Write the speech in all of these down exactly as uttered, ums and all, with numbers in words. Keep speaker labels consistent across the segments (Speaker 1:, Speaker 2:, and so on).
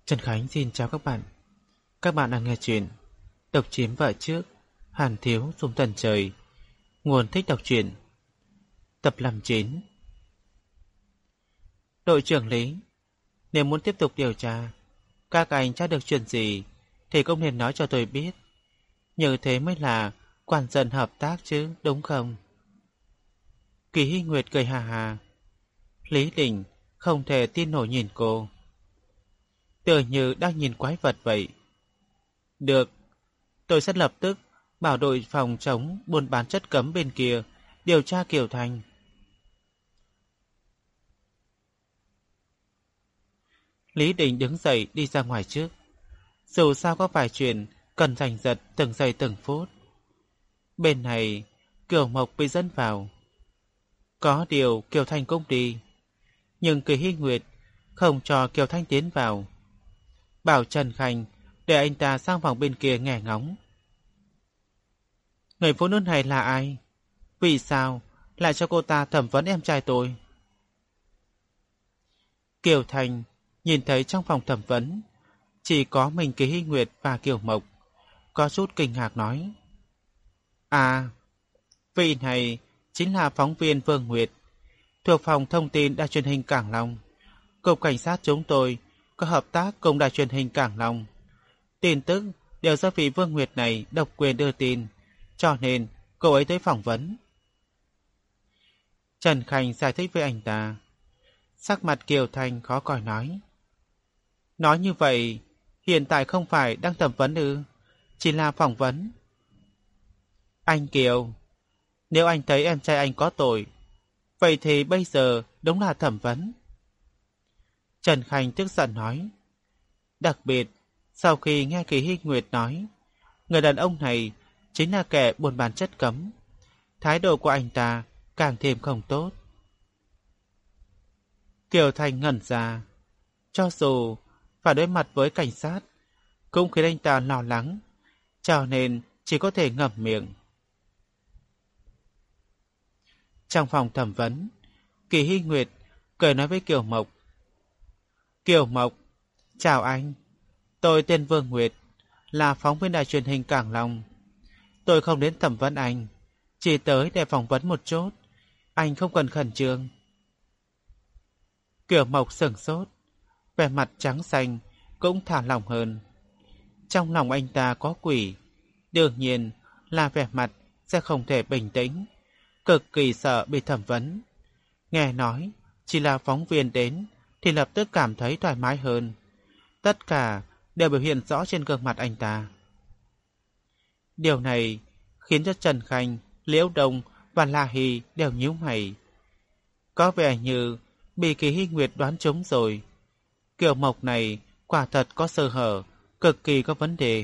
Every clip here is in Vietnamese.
Speaker 1: Trần Khánh xin chào các bạn. Các bạn đang nghe chuyện Độc chiếm vợ trước, Hàn thiếu xuống tận trời. Nguồn thích đọc truyện. Tập năm mươi chín. Đội trưởng Lý, nếu muốn tiếp tục điều tra, các anh tra được chuyện gì thì cũng nên nói cho tôi biết. Như thế mới là quan dân hợp tác chứ, đúng không? Kỳ Hy Nguyệt cười hà hà. Lý Đình không thể tin nổi nhìn cô, tựa như đang nhìn quái vật vậy. Được, tôi sẽ lập tức bảo đội phòng chống buôn bán chất cấm bên kia điều tra Kiều Thành. Lý Đình đứng dậy đi ra ngoài trước. Dù sao có vài chuyện cần giành giật từng giây từng phút. Bên này, Kiều Mộc bị dẫn vào. Có điều Kiều Thanh cũng đi, nhưng Kỳ Hy Nguyệt không cho Kiều Thanh tiến vào, bảo Trần Khanh để anh ta sang phòng bên kia nghe ngóng. Người phụ nữ này là ai? Vì sao lại cho cô ta thẩm vấn em trai tôi? Kiều Thanh nhìn thấy trong phòng thẩm vấn chỉ có mình Kỳ Hy Nguyệt và Kiều Mộc, có chút kinh ngạc nói: À, vị này chính là phóng viên Vương Nguyệt, thuộc phòng thông tin đài truyền hình Cảng Long. Cục cảnh sát chúng tôi có hợp tác cùng đài truyền hình Cảng Long. Tin tức đều do vị Vương Nguyệt này độc quyền đưa tin, cho nên cô ấy tới phỏng vấn. Trần Khanh giải thích với anh ta. Sắc mặt Kiều Thanh khó coi nói: Nói như vậy, hiện tại không phải đang thẩm vấn ư? Chỉ là phỏng vấn. Anh Kiều, nếu anh thấy em trai anh có tội, vậy thì bây giờ đúng là thẩm vấn. Trần Khanh tức giận nói. Đặc biệt, sau khi nghe Kỳ Hy Nguyệt nói, người đàn ông này chính là kẻ buôn bán chất cấm, thái độ của anh ta càng thêm không tốt. Kiều Thanh ngẩn ra. Cho dù phải đối mặt với cảnh sát, cũng khiến anh ta lo lắng, cho nên chỉ có thể ngậm miệng. Trong phòng thẩm vấn, Kỳ Hy Nguyệt cười nói với Kiều Mộc. Kiều Mộc, chào anh. Tôi tên Vương Nguyệt, là phóng viên đài truyền hình Cảng Long. Tôi không đến thẩm vấn anh, chỉ tới để phỏng vấn một chút. Anh không cần khẩn trương. Kiều Mộc sửng sốt, vẻ mặt trắng xanh cũng thả lỏng hơn. Trong lòng anh ta có quỷ, đương nhiên là vẻ mặt sẽ không thể bình tĩnh, cực kỳ sợ bị thẩm vấn. Nghe nói chỉ là phóng viên đến thì lập tức cảm thấy thoải mái hơn. Tất cả đều biểu hiện rõ trên gương mặt anh ta. Điều này khiến cho Trần Khanh, Liễu Đông và La Hy đều nhíu mày. Có vẻ như bị Kỳ Hy Nguyệt đoán trúng rồi. Kiều Mộc này quả thật có sơ hở, cực kỳ có vấn đề.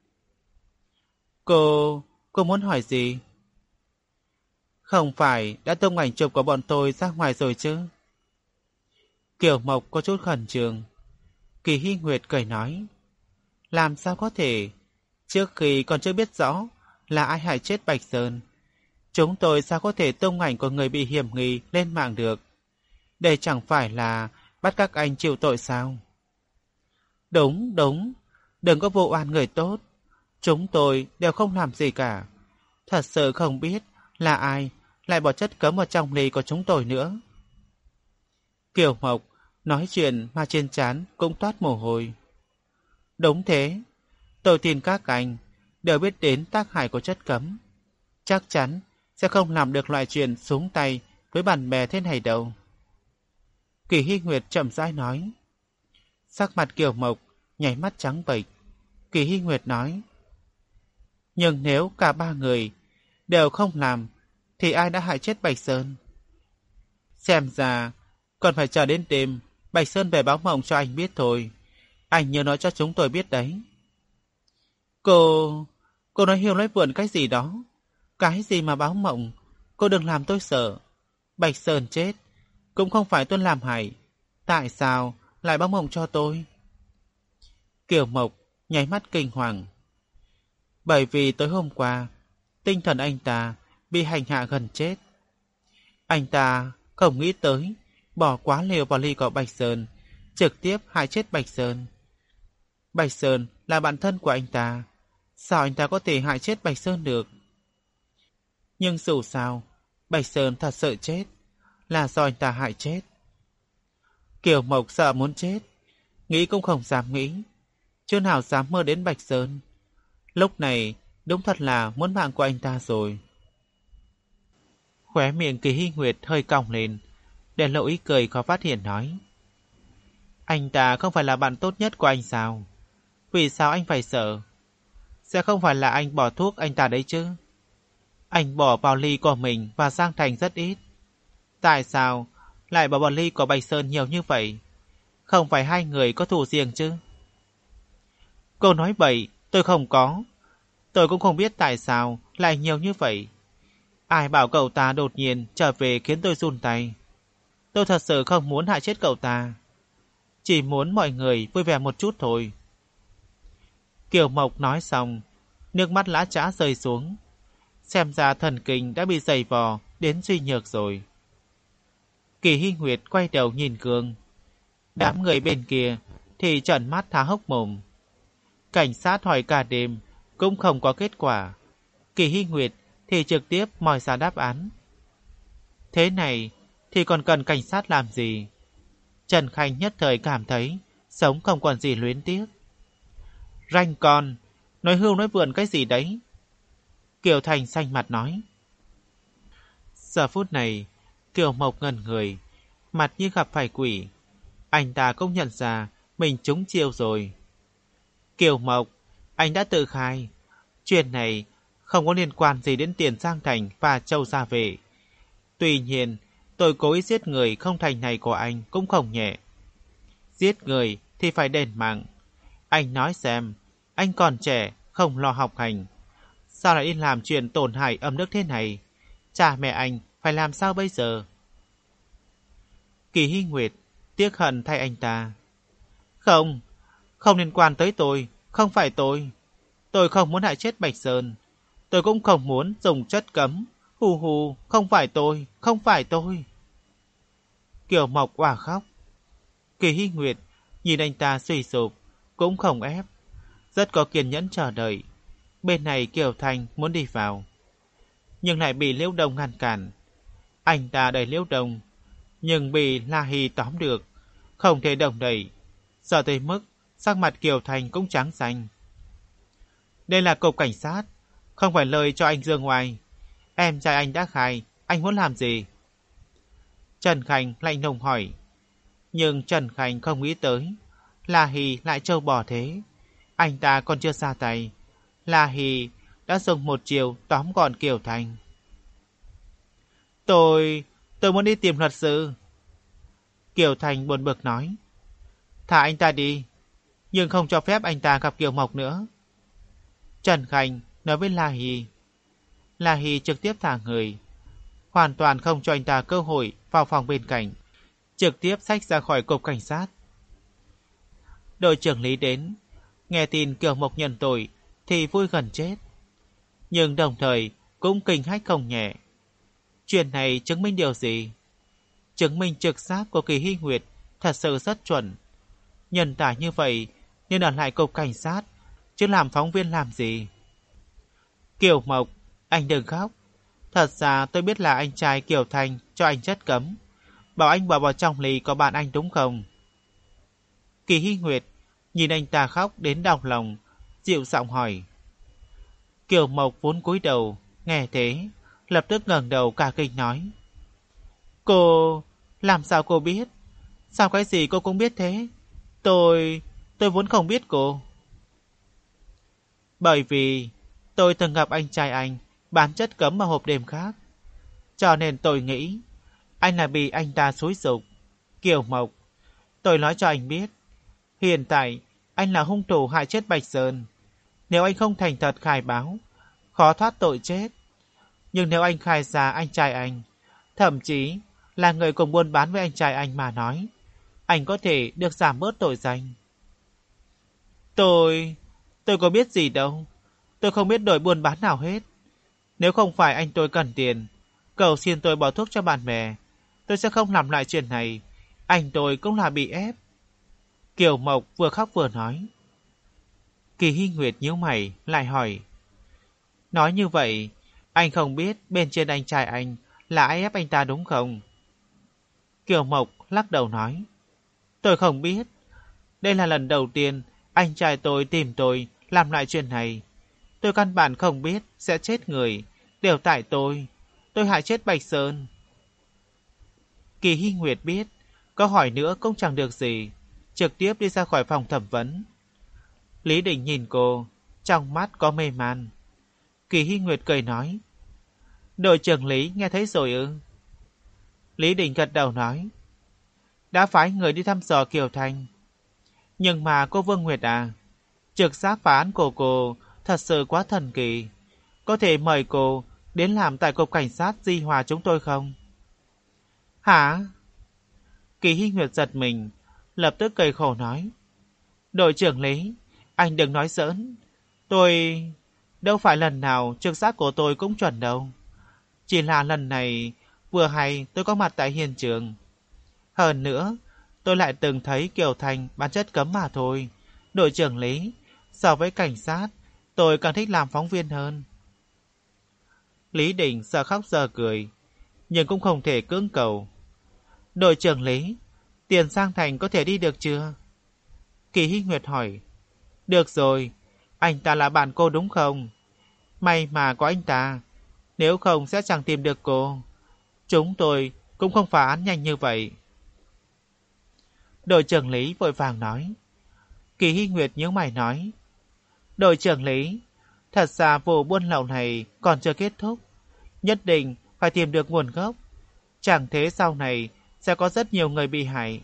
Speaker 1: Cô... cô muốn hỏi gì? Không phải đã tung ảnh chụp của bọn tôi ra ngoài rồi chứ? Kiều Mộc có chút khẩn trương. Kỳ Hy Nguyệt cười nói. Làm sao có thể? Trước khi còn chưa biết rõ là ai hại chết Bạch Sơn, chúng tôi sao có thể tung ảnh của người bị hiểm nghi lên mạng được? Đây chẳng phải là bắt các anh chịu tội sao? Đúng, đúng. Đừng có vụ oan người tốt. Chúng tôi đều không làm gì cả. Thật sự không biết là ai lại bỏ chất cấm vào trong ly của chúng tôi nữa. Kiều Mộc nói chuyện mà trên trán cũng toát mồ hôi. Đúng thế. Tôi tin các anh đều biết đến tác hại của chất cấm. Chắc chắn sẽ không làm được loại chuyện xuống tay với bạn bè thế này đâu. Kỳ Hy Nguyệt chậm rãi nói. Sắc mặt Kiều Mộc nháy mắt trắng bệch. Kỳ Hy Nguyệt nói. Nhưng nếu cả ba người đều không làm thì ai đã hại chết Bạch Sơn? Xem ra còn phải chờ đến đêm Bạch Sơn về báo mộng cho anh biết thôi. Anh nhớ nói cho chúng tôi biết đấy. Cô... cô nói hiêu nói vượn cái gì đó. Cái gì mà báo mộng? Cô đừng làm tôi sợ. Bạch Sơn chết cũng không phải tôi làm hại. Tại sao lại báo mộng cho tôi? Kiều Mộc nháy mắt kinh hoàng. Bởi vì tối hôm qua tinh thần anh ta bị hành hạ gần chết. Anh ta không nghĩ tới bỏ quá liều vào ly của Bạch Sơn, trực tiếp hại chết Bạch Sơn. Bạch Sơn là bạn thân của anh ta. Sao anh ta có thể hại chết Bạch Sơn được? Nhưng dù sao, Bạch Sơn thật sự chết. Là do anh ta hại chết. Kiều Mộc sợ muốn chết. Nghĩ cũng không dám nghĩ. Chưa nào dám mơ đến Bạch Sơn. Lúc này đúng thật là muốn mạng của anh ta rồi. Khóe miệng Kỳ Hy Nguyệt hơi cong lên, để lộ ý cười khó phát hiện nói. Anh ta không phải là bạn tốt nhất của anh sao? Vì sao anh phải sợ? Sẽ không phải là anh bỏ thuốc anh ta đấy chứ? Anh bỏ vào ly của mình và Giang Thành rất ít. Tại sao lại bỏ vào ly của Bạch Sơn nhiều như vậy? Không phải hai người có thù riêng chứ? Cô nói bậy, tôi không có. Tôi cũng không biết tại sao lại nhiều như vậy. Ai bảo cậu ta đột nhiên trở về khiến tôi run tay. Tôi thật sự không muốn hại chết cậu ta. Chỉ muốn mọi người vui vẻ một chút thôi. Kiều Mộc nói xong, nước mắt lã chã rơi xuống. Xem ra thần kinh đã bị dày vò đến suy nhược rồi. Kỳ Hy Nguyệt quay đầu nhìn Cương. Đám người bên kia thì trợn mắt há hốc mồm. Cảnh sát hỏi cả đêm cũng không có kết quả. Kỳ Hy Nguyệt thì trực tiếp moi ra đáp án. Thế này thì còn cần cảnh sát làm gì? Trần Khanh nhất thời cảm thấy sống không còn gì luyến tiếc. Ranh con, nói hưu nói vượn cái gì đấy? Kiều Thành xanh mặt nói. Giờ phút này, Kiều Mộc ngẩn người, mặt như gặp phải quỷ. Anh ta cũng nhận ra mình trúng chiêu rồi. Kiều Mộc, anh đã tự khai. Chuyện này không có liên quan gì đến tiền Giang Thành và Châu Gia Vệ. Tuy nhiên, tội cố ý giết người không thành này của anh cũng không nhẹ. Giết người thì phải đền mạng. Anh nói xem, anh còn trẻ, không lo học hành. Sao lại đi làm chuyện tổn hại âm đức thế này? Cha mẹ anh phải làm sao bây giờ? Kỳ Hy Nguyệt tiếc hận thay anh ta. Không, không liên quan tới tôi, không phải tôi. Tôi không muốn hại chết Bạch Sơn. Tôi cũng không muốn dùng chất cấm. Hù hù, không phải tôi, không phải tôi. Kiều Mộc òa khóc. Kỳ Hy Nguyệt nhìn anh ta suy sụp, cũng không ép. Rất có kiên nhẫn chờ đợi. Bên này Kiều Thành muốn đi vào, nhưng lại bị Liễu Đông ngăn cản. Anh ta đẩy Liễu Đông, nhưng bị La Hy tóm được, không thể động đậy. Sợ tới mức sắc mặt Kiều Thành cũng trắng xanh. Đây là cục cảnh sát, không phải lời cho anh dương ngoài. Em trai anh đã khai, anh muốn làm gì? Trần Khánh lạnh lùng hỏi. Nhưng Trần Khánh không nghĩ tới La Hy lại trâu bò thế. Anh ta còn chưa ra tay, La Hy đã dùng một chiều tóm gọn Kiều Thành. Tôi... tôi muốn đi tìm luật sư. Kiều Thành buồn bực nói. Thả anh ta đi, nhưng không cho phép anh ta gặp Kiều Mộc nữa. Trần Khánh nói với La Hy. La Hy trực tiếp thả người, hoàn toàn không cho anh ta cơ hội vào phòng bên cạnh, trực tiếp xách ra khỏi cục cảnh sát. Đội trưởng Lý đến, nghe tin Kiều Mộc nhận tội thì vui gần chết, nhưng đồng thời cũng kinh hách không nhẹ. Chuyện này chứng minh điều gì? Chứng minh trực giác của Kỳ Hy Nguyệt thật sự rất chuẩn. Nhân tài như vậy nên ở lại cục cảnh sát, chứ làm phóng viên làm gì? Kiều Mộc, anh đừng khóc. Thật ra tôi biết là anh trai Kiều Thành cho anh chất cấm, bảo anh bỏ vào trong ly có bạn anh đúng không? Kỳ Hy Nguyệt nhìn anh ta khóc đến đau lòng, dịu giọng hỏi. Kiều Mộc vốn cúi đầu, nghe thế, lập tức ngẩng đầu cả kinh nói. Cô... làm sao cô biết? Sao cái gì cô cũng biết thế? Tôi... tôi vốn không biết cô. Bởi vì tôi từng gặp anh trai anh bán chất cấm ở hộp đêm khác, cho nên tôi nghĩ anh là bị anh ta xúi giục. Kiều Mộc, tôi nói cho anh biết, hiện tại anh là hung thủ hại chết Bạch Sơn. Nếu anh không thành thật khai báo, khó thoát tội chết. Nhưng nếu anh khai ra anh trai anh, thậm chí là người cùng buôn bán với anh trai anh mà nói, anh có thể được giảm bớt tội danh. Tôi... tôi có biết gì đâu. Tôi không biết đổi buôn bán nào hết. Nếu không phải anh tôi cần tiền, cầu xin tôi bỏ thuốc cho bạn bè, tôi sẽ không làm lại chuyện này. Anh tôi cũng là bị ép. Kiều Mộc vừa khóc vừa nói. Kỳ Hy Nguyệt nhíu mày, lại hỏi. Nói như vậy, anh không biết bên trên anh trai anh là ai ép anh ta đúng không? Kiều Mộc lắc đầu nói. Tôi không biết. Đây là lần đầu tiên anh trai tôi tìm tôi làm lại chuyện này. Tôi căn bản không biết sẽ chết người. Đều tại tôi. Tôi hại chết Bạch Sơn. Kỳ Hy Nguyệt biết, có hỏi nữa cũng chẳng được gì. Trực tiếp đi ra khỏi phòng thẩm vấn. Lý Đình nhìn cô, trong mắt có mê man. Kỳ Hy Nguyệt cười nói. Đội trưởng Lý nghe thấy rồi ư? Lý Đình gật đầu nói. Đã phái người đi thăm dò Kiều Thanh. Nhưng mà cô Vương Nguyệt à, trực giác phá án của cô thật sự quá thần kỳ. Có thể mời cô đến làm tại cục cảnh sát Di Hòa chúng tôi không? Hả? Kỳ Hy Nguyệt giật mình, lập tức cười khổ nói. Đội trưởng Lý, anh đừng nói giỡn. Tôi... Đâu phải lần nào trực giác của tôi cũng chuẩn đâu. Chỉ là lần này vừa hay tôi có mặt tại hiện trường. Hơn nữa, tôi lại từng thấy Kiều Thanh bán chất cấm mà thôi. Đội trưởng Lý, so với cảnh sát, tôi càng thích làm phóng viên hơn. Lý Đình giờ khóc giờ cười, nhưng cũng không thể cưỡng cầu. Đội trưởng Lý, tiền sang thành có thể đi được chưa? Kỳ Hy Nguyệt hỏi. Được rồi, anh ta là bạn cô đúng không? May mà có anh ta, nếu không sẽ chẳng tìm được cô. Chúng tôi cũng không phá án nhanh như vậy. Đội trưởng Lý vội vàng nói. Kỳ Hy Nguyệt nhíu mày nói. Đội trưởng Lý, thật ra vụ buôn lậu này còn chưa kết thúc. Nhất định phải tìm được nguồn gốc. Chẳng thế sau này sẽ có rất nhiều người bị hại.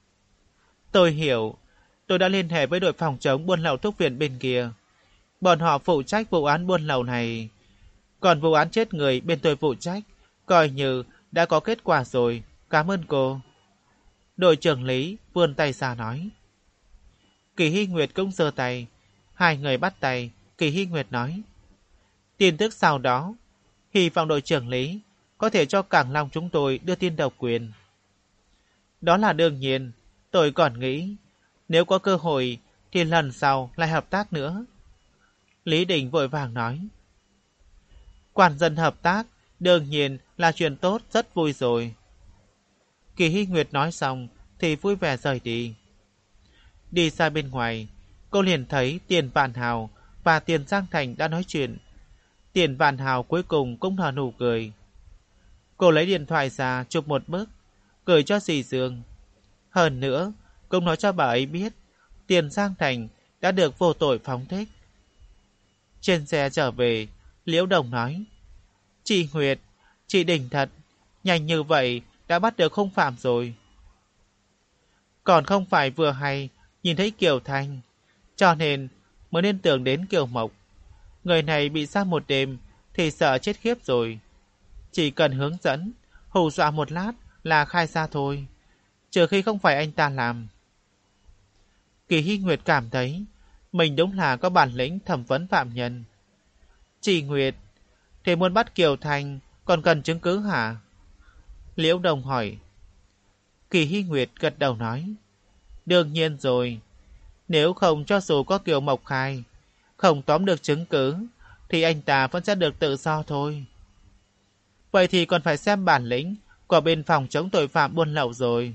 Speaker 1: Tôi hiểu. Tôi đã liên hệ với đội phòng chống buôn lậu thuốc viện bên kia. Bọn họ phụ trách vụ án buôn lậu này. Còn vụ án chết người bên tôi phụ trách, coi như đã có kết quả rồi. Cảm ơn cô. Đội trưởng Lý vươn tay ra nói. Kỳ Hy Nguyệt cũng giơ tay. Hai người bắt tay. Kỳ Hy Nguyệt nói. Tin tức sau đó, hy vọng đội trưởng Lý có thể cho Cảng Long chúng tôi đưa tin độc quyền. Đó là đương nhiên. Tôi còn nghĩ, nếu có cơ hội thì lần sau lại hợp tác nữa. Lý Đình vội vàng nói. Quan dân hợp tác đương nhiên là chuyện tốt, rất vui rồi. Kỳ Hy Nguyệt nói xong thì vui vẻ rời đi. Đi ra bên ngoài, cô liền thấy Tiền Vạn Hào và Tiền Giang Thành đã nói chuyện. Tiền Vạn Hào cuối cùng cũng nở nụ cười. Cô lấy điện thoại ra chụp một bức, gửi cho dì Dương. Hơn nữa, cũng nói cho bà ấy biết Tiền Giang Thành đã được vô tội phóng thích. Trên xe trở về, Liễu Đồng nói. Chị Nguyệt, chị đỉnh thật, nhanh như vậy đã bắt được hung phạm rồi. Còn không phải vừa hay nhìn thấy Kiều Thanh, cho nên mới nên tưởng đến Kiều Mộc. Người này bị sát một đêm thì sợ chết khiếp rồi. Chỉ cần hướng dẫn, hù dọa một lát là khai ra thôi, trừ khi không phải anh ta làm. Kỳ Hy Nguyệt cảm thấy mình đúng là có bản lĩnh thẩm vấn phạm nhân. Chị Nguyệt, thế muốn bắt Kiều Thanh còn cần chứng cứ hả? Liễu Đồng hỏi. Kỳ Hy Nguyệt gật đầu nói. Đương nhiên rồi. Nếu không cho dù có Kiều Mộc khai, không tóm được chứng cứ, thì anh ta vẫn sẽ được tự do thôi. Vậy thì còn phải xem bản lĩnh của bên phòng chống tội phạm buôn lậu rồi.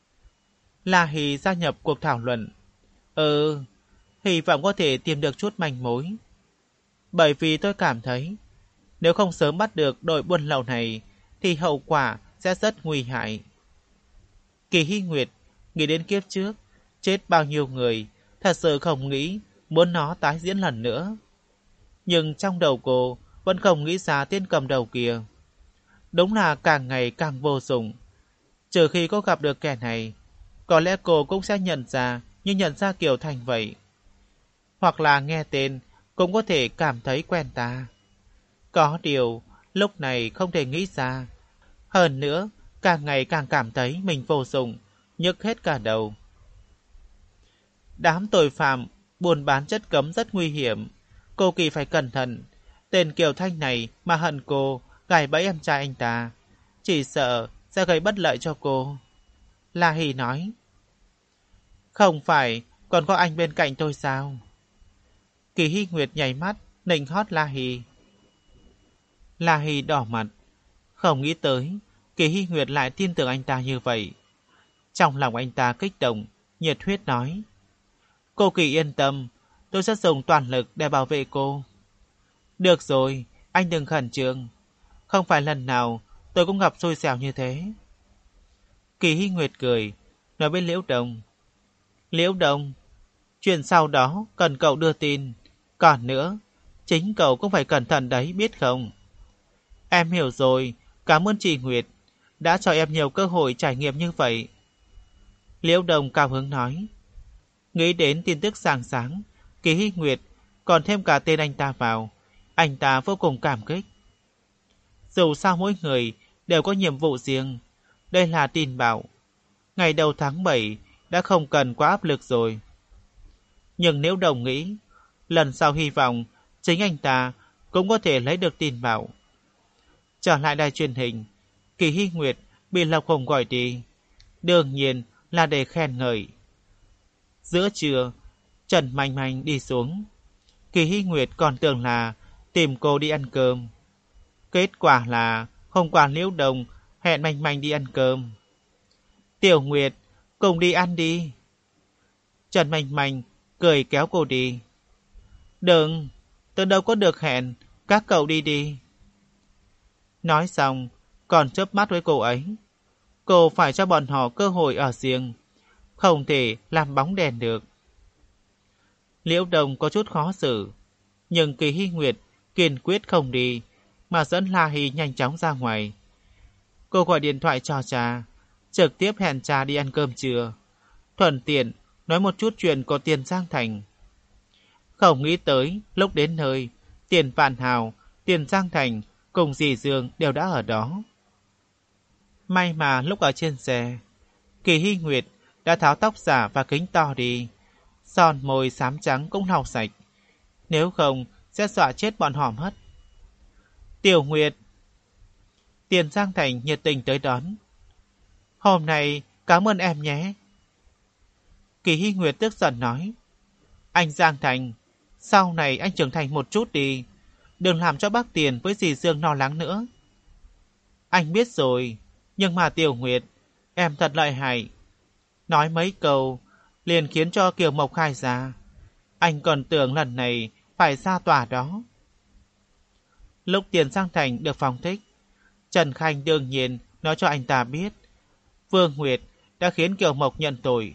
Speaker 1: La Hỷ gia nhập cuộc thảo luận. Ừ, hy vọng có thể tìm được chút manh mối. Bởi vì tôi cảm thấy, nếu không sớm bắt được đội buôn lậu này, thì hậu quả sẽ rất nguy hại. Kỳ Hy Nguyệt nghĩ đến kiếp trước, chết bao nhiêu người, thật sự không nghĩ muốn nó tái diễn lần nữa. Nhưng trong đầu cô vẫn không nghĩ ra tên cầm đầu kia. Đúng là càng ngày càng vô dụng. Trừ khi có gặp được kẻ này, có lẽ cô cũng sẽ nhận ra như nhận ra Kiều Thành vậy. Hoặc là nghe tên cũng có thể cảm thấy quen ta. Có điều lúc này không thể nghĩ ra. Hơn nữa, càng ngày càng cảm thấy mình vô dụng, nhức hết cả đầu. Đám tội phạm buôn bán chất cấm rất nguy hiểm. Cô Kỳ phải cẩn thận. Tên Kiều Thanh này mà hận cô, gài bẫy em trai anh ta, chỉ sợ sẽ gây bất lợi cho cô. La Hỷ nói. Không phải còn có anh bên cạnh tôi sao? Kỳ Hy Nguyệt nhảy mắt, nịnh hót La Hì. La Hì đỏ mặt, không nghĩ tới Kỳ Hy Nguyệt lại tin tưởng anh ta như vậy. Trong lòng anh ta kích động, nhiệt huyết nói: Cô Kỳ yên tâm, tôi sẽ dùng toàn lực để bảo vệ cô. Được rồi, anh đừng khẩn trương. Không phải lần nào tôi cũng gặp xui xẻo như thế. Kỳ Hy Nguyệt cười, nói với Liễu Đồng: Liễu Đồng, chuyện sau đó cần cậu đưa tin. Còn nữa, chính cậu cũng phải cẩn thận đấy, biết không? Em hiểu rồi, cảm ơn chị Nguyệt đã cho em nhiều cơ hội trải nghiệm như vậy. Liễu Đồng cao hứng nói. Nghĩ đến tin tức sáng sáng, Kỳ Hy Nguyệt còn thêm cả tên anh ta vào, anh ta vô cùng cảm kích. Dù sao mỗi người đều có nhiệm vụ riêng, đây là tin bảo. Ngày đầu tháng bảy đã không cần quá áp lực rồi. Nhưng nếu Đồng nghĩ, lần sau hy vọng chính anh ta cũng có thể lấy được tin bảo. Trở lại đài truyền hình, Kỳ Hy Nguyệt bị Lộc Hùng gọi đi, đương nhiên là để khen ngợi. Giữa trưa, Trần Mạnh Mạnh đi xuống. Kỳ Hy Nguyệt còn tưởng là tìm cô đi ăn cơm. Kết quả là hôm qua Liễu Đồng hẹn Mạnh Mạnh đi ăn cơm. Tiểu Nguyệt, cùng đi ăn đi. Trần Mạnh Mạnh cười kéo cô đi. Đừng, tôi đâu có được hẹn, các cậu đi đi. Nói xong, còn chớp mắt với cô ấy. Cô phải cho bọn họ cơ hội ở riêng, không thể làm bóng đèn được. Liễu Đồng có chút khó xử, nhưng Kỳ Hy Nguyệt kiên quyết không đi, mà dẫn La Hì nhanh chóng ra ngoài. Cô gọi điện thoại cho cha, trực tiếp hẹn cha đi ăn cơm trưa, thuận tiện nói một chút chuyện của Tiền Giang Thành. Không nghĩ tới lúc đến nơi, Tiền Vạn Hào, Tiền Giang Thành cùng dì Dương đều đã ở đó. May mà lúc ở trên xe, Kỳ Hy Nguyệt đã tháo tóc giả và kính to đi, son môi xám trắng cũng lau sạch, nếu không sẽ dọa chết bọn họ mất. Tiểu Nguyệt, Tiền Giang Thành nhiệt tình tới đón. Hôm nay cảm ơn em nhé. Kỳ Hy Nguyệt tức giận nói. Anh Giang Thành, sau này anh trưởng thành một chút đi, đừng làm cho bác Tiền với dì Dương lo lắng nữa. Anh biết rồi, nhưng mà Tiểu Nguyệt, em thật lợi hại. Nói mấy câu liền khiến cho Kiều Mộc khai ra. Anh còn tưởng lần này phải ra tòa đó. Lúc Tiền Giang Thành được phóng thích, Trần Khanh đương nhiên nói cho anh ta biết Vương Nguyệt đã khiến Kiều Mộc nhận tội.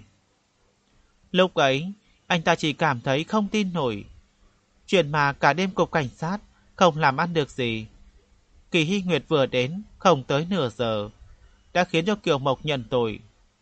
Speaker 1: Lúc ấy, anh ta chỉ cảm thấy không tin nổi. Chuyện mà cả đêm cục cảnh sát không làm ăn được gì. Kỳ Hy Nguyệt vừa đến không tới nửa giờ đã khiến cho Kiều Mộc nhận tội.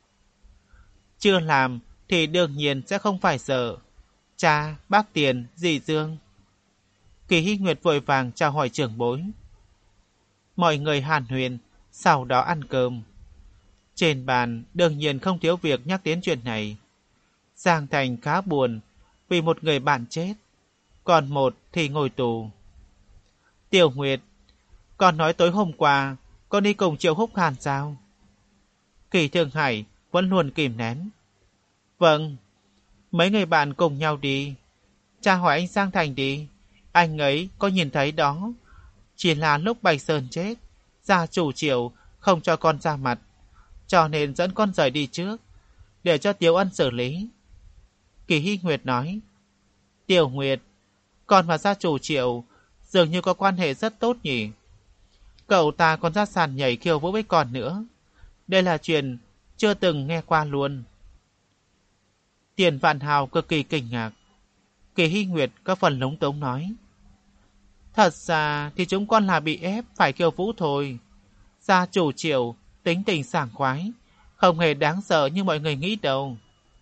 Speaker 1: Chưa làm thì đương nhiên sẽ không phải sợ. Cha, bác Tiền, dì Dương. Kỳ Hy Nguyệt vội vàng chào hỏi trưởng bối. Mọi người hàn huyên, sau đó ăn cơm. Trên bàn đương nhiên không thiếu việc nhắc đến chuyện này. Giang Thành khá buồn vì một người bạn chết, còn một thì ngồi tù. Tiểu Nguyệt, con nói tối hôm qua con đi cùng Triệu Húc Hàn sao? Kỳ Thương Hải vẫn luôn kìm nén. Vâng, mấy người bạn cùng nhau đi. Cha hỏi anh Giang Thành đi, anh ấy có nhìn thấy đó. Chỉ là lúc Bạch Sơn chết, gia chủ Triệu không cho con ra mặt, cho nên dẫn con rời đi trước, để cho Tiểu Ân xử lý. Kỳ Hy Nguyệt nói. Tiểu Nguyệt, con và gia chủ Triệu dường như có quan hệ rất tốt nhỉ. Cậu ta còn ra sàn nhảy khiêu vũ với con nữa. Đây là chuyện chưa từng nghe qua luôn. Tiền Vạn Hào cực kỳ kinh ngạc. Kỳ Hy Nguyệt có phần lúng túng nói. Thật ra thì chúng con là bị ép phải khiêu vũ thôi. Gia chủ Triệu tính tình sảng khoái, không hề đáng sợ như mọi người nghĩ đâu.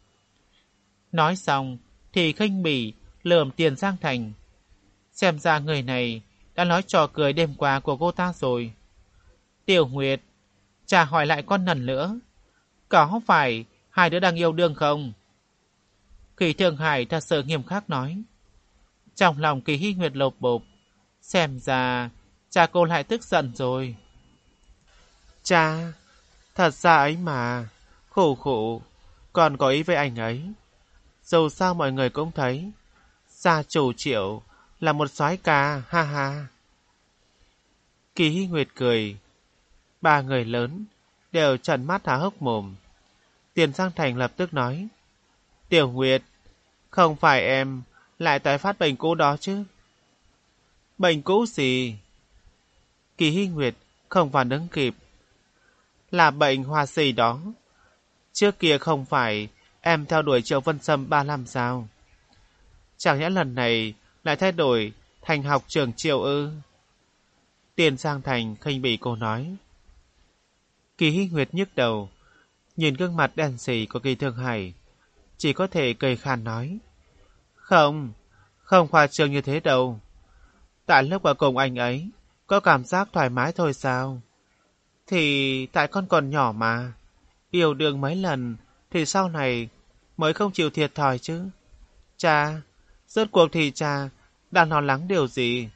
Speaker 1: Nói xong thì khinh bỉ lườm Tiền Giang Thành. Xem ra người này đã nói trò cười đêm qua của cô ta rồi. Tiểu Nguyệt, cha hỏi lại con lần nữa, có phải hai đứa đang yêu đương không? Kỳ Thương Hải thật sự nghiêm khắc nói. Trong lòng Kỳ Hy Nguyệt lột bột, xem ra cha cô lại tức giận rồi. Cha, thật ra ấy mà, khổ khổ, còn có ý với anh ấy. Dù sao mọi người cũng thấy, Gia chủ Triệu là một soái ca, ha ha. Kỳ Hy Nguyệt cười. Ba người lớn đều trợn mắt há hốc mồm. Tiền Giang Thành lập tức nói. Tiểu Nguyệt, không phải em lại tái phát bệnh cũ đó chứ? Bệnh cũ gì? Kỳ Hy Nguyệt không phản ứng kịp. Là bệnh hoa xì đó. Trước kia không phải em theo đuổi Triệu Vân Sâm ba năm sao? Chẳng lẽ lần này lại thay đổi thành học trường Triệu ư? Tiền Giang Thành khinh bỉ cô nói. Kỳ Hy Nguyệt nhức đầu, nhìn gương mặt đen sì của Kỳ Thương Hải, chỉ có thể cười khan nói. Không, không khoa trương như thế đâu. Tại lúc ở cùng anh ấy, có cảm giác thoải mái thôi sao? Thì tại con còn nhỏ mà, yêu đương mấy lần thì sau này mới không chịu thiệt thòi chứ. Cha, rốt cuộc thì cha đang lo lắng điều gì?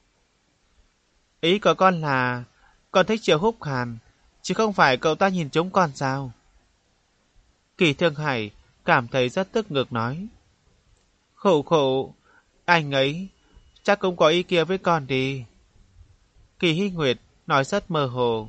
Speaker 1: Ý của con là con thích Triệu Húc Hàn, chứ không phải cậu ta nhìn chúng con sao? Kỳ Thương Hải cảm thấy rất tức ngực nói. Khổ khổ, anh ấy chắc cũng có ý kia với con đi. Kỳ Hy Nguyệt nói rất mơ hồ.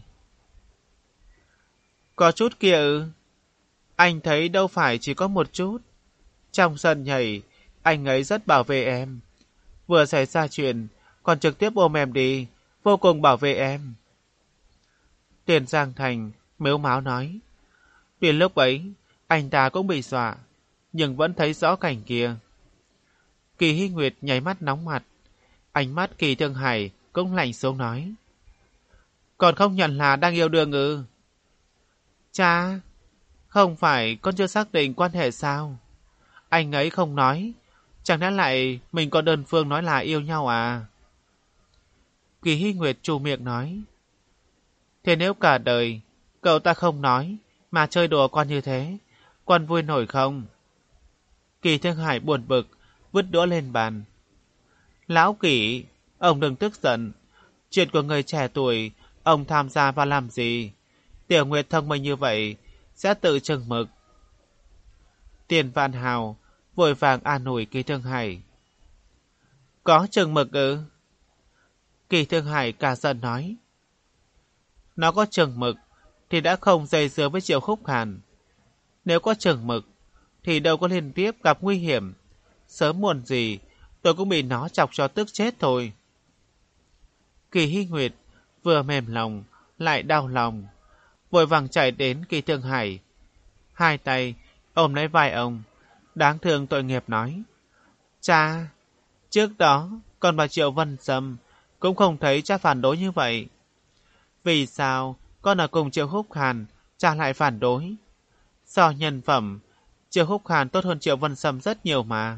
Speaker 1: Có chút kia ư? Anh thấy đâu phải chỉ có một chút. Trong sân nhảy, anh ấy rất bảo vệ em. Vừa xảy ra chuyện, còn trực tiếp ôm em đi, vô cùng bảo vệ em. Tiền Giang Thành mếu máo nói. Vì lúc ấy, anh ta cũng bị dọa, nhưng vẫn thấy rõ cảnh kia. Kỳ Hy Nguyệt nháy mắt nóng mặt, ánh mắt Kỳ Thương Hải cũng lạnh xuống nói. Còn không nhận là đang yêu đương ư? Cha, không phải con chưa xác định quan hệ sao? Anh ấy không nói, chẳng lẽ lại mình có đơn phương nói là yêu nhau à? Kỳ Hy Nguyệt trù miệng nói. Thế nếu cả đời cậu ta không nói mà chơi đùa con như thế, con vui nổi không? Kỳ Thương Hải buồn bực, vứt đũa lên bàn. Lão Kỳ, ông đừng tức giận. Chuyện của người trẻ tuổi, ông tham gia vào làm gì? Tiểu Nguyệt thông minh như vậy, sẽ tự chừng mực. Tiền Vạn Hào vội vàng an ủi Kỳ Thương Hải. Có chừng mực ư? Kỳ Thương Hải cả giận nói. Nó có chừng mực thì đã không dây dưa với Triệu Khúc Hàn. Nếu có chừng mực thì đâu có liên tiếp gặp nguy hiểm. Sớm muộn gì tôi cũng bị nó chọc cho tức chết thôi. Kỳ Hy Nguyệt vừa mềm lòng lại đau lòng, vội vàng chạy đến Kỳ Thương Hải, hai tay ôm lấy vai ông, đáng thương tội nghiệp nói. Cha, trước đó con và Triệu Vân Sâm cũng không thấy cha phản đối như vậy. Vì sao con ở cùng Triệu Húc Hàn cha lại phản đối? Do nhân phẩm, Triệu Húc Hàn tốt hơn Triệu Vân Sâm rất nhiều mà.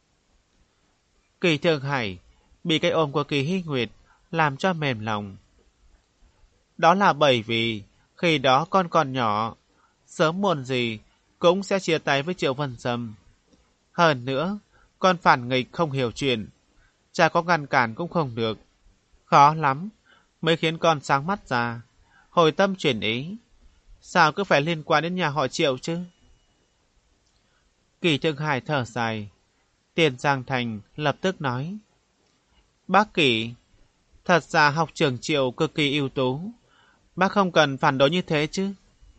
Speaker 1: Kỳ Thương Hải bị cái ôm của Kỳ Hy Nguyệt làm cho mềm lòng. Đó là bởi vì khi đó con còn nhỏ, sớm muộn gì cũng sẽ chia tay với Triệu Vân Sâm. Hơn nữa, con phản nghịch không hiểu chuyện, cha có ngăn cản cũng không được. Khó lắm mới khiến con sáng mắt ra, hồi tâm chuyển ý. Sao cứ phải liên quan đến nhà họ Triệu chứ? Kỳ Thương Hải thở dài. Tiền Giang Thành lập tức nói. Bác Kỳ, thật ra học trưởng Triệu cực kỳ ưu tú. Bác không cần phản đối như thế chứ.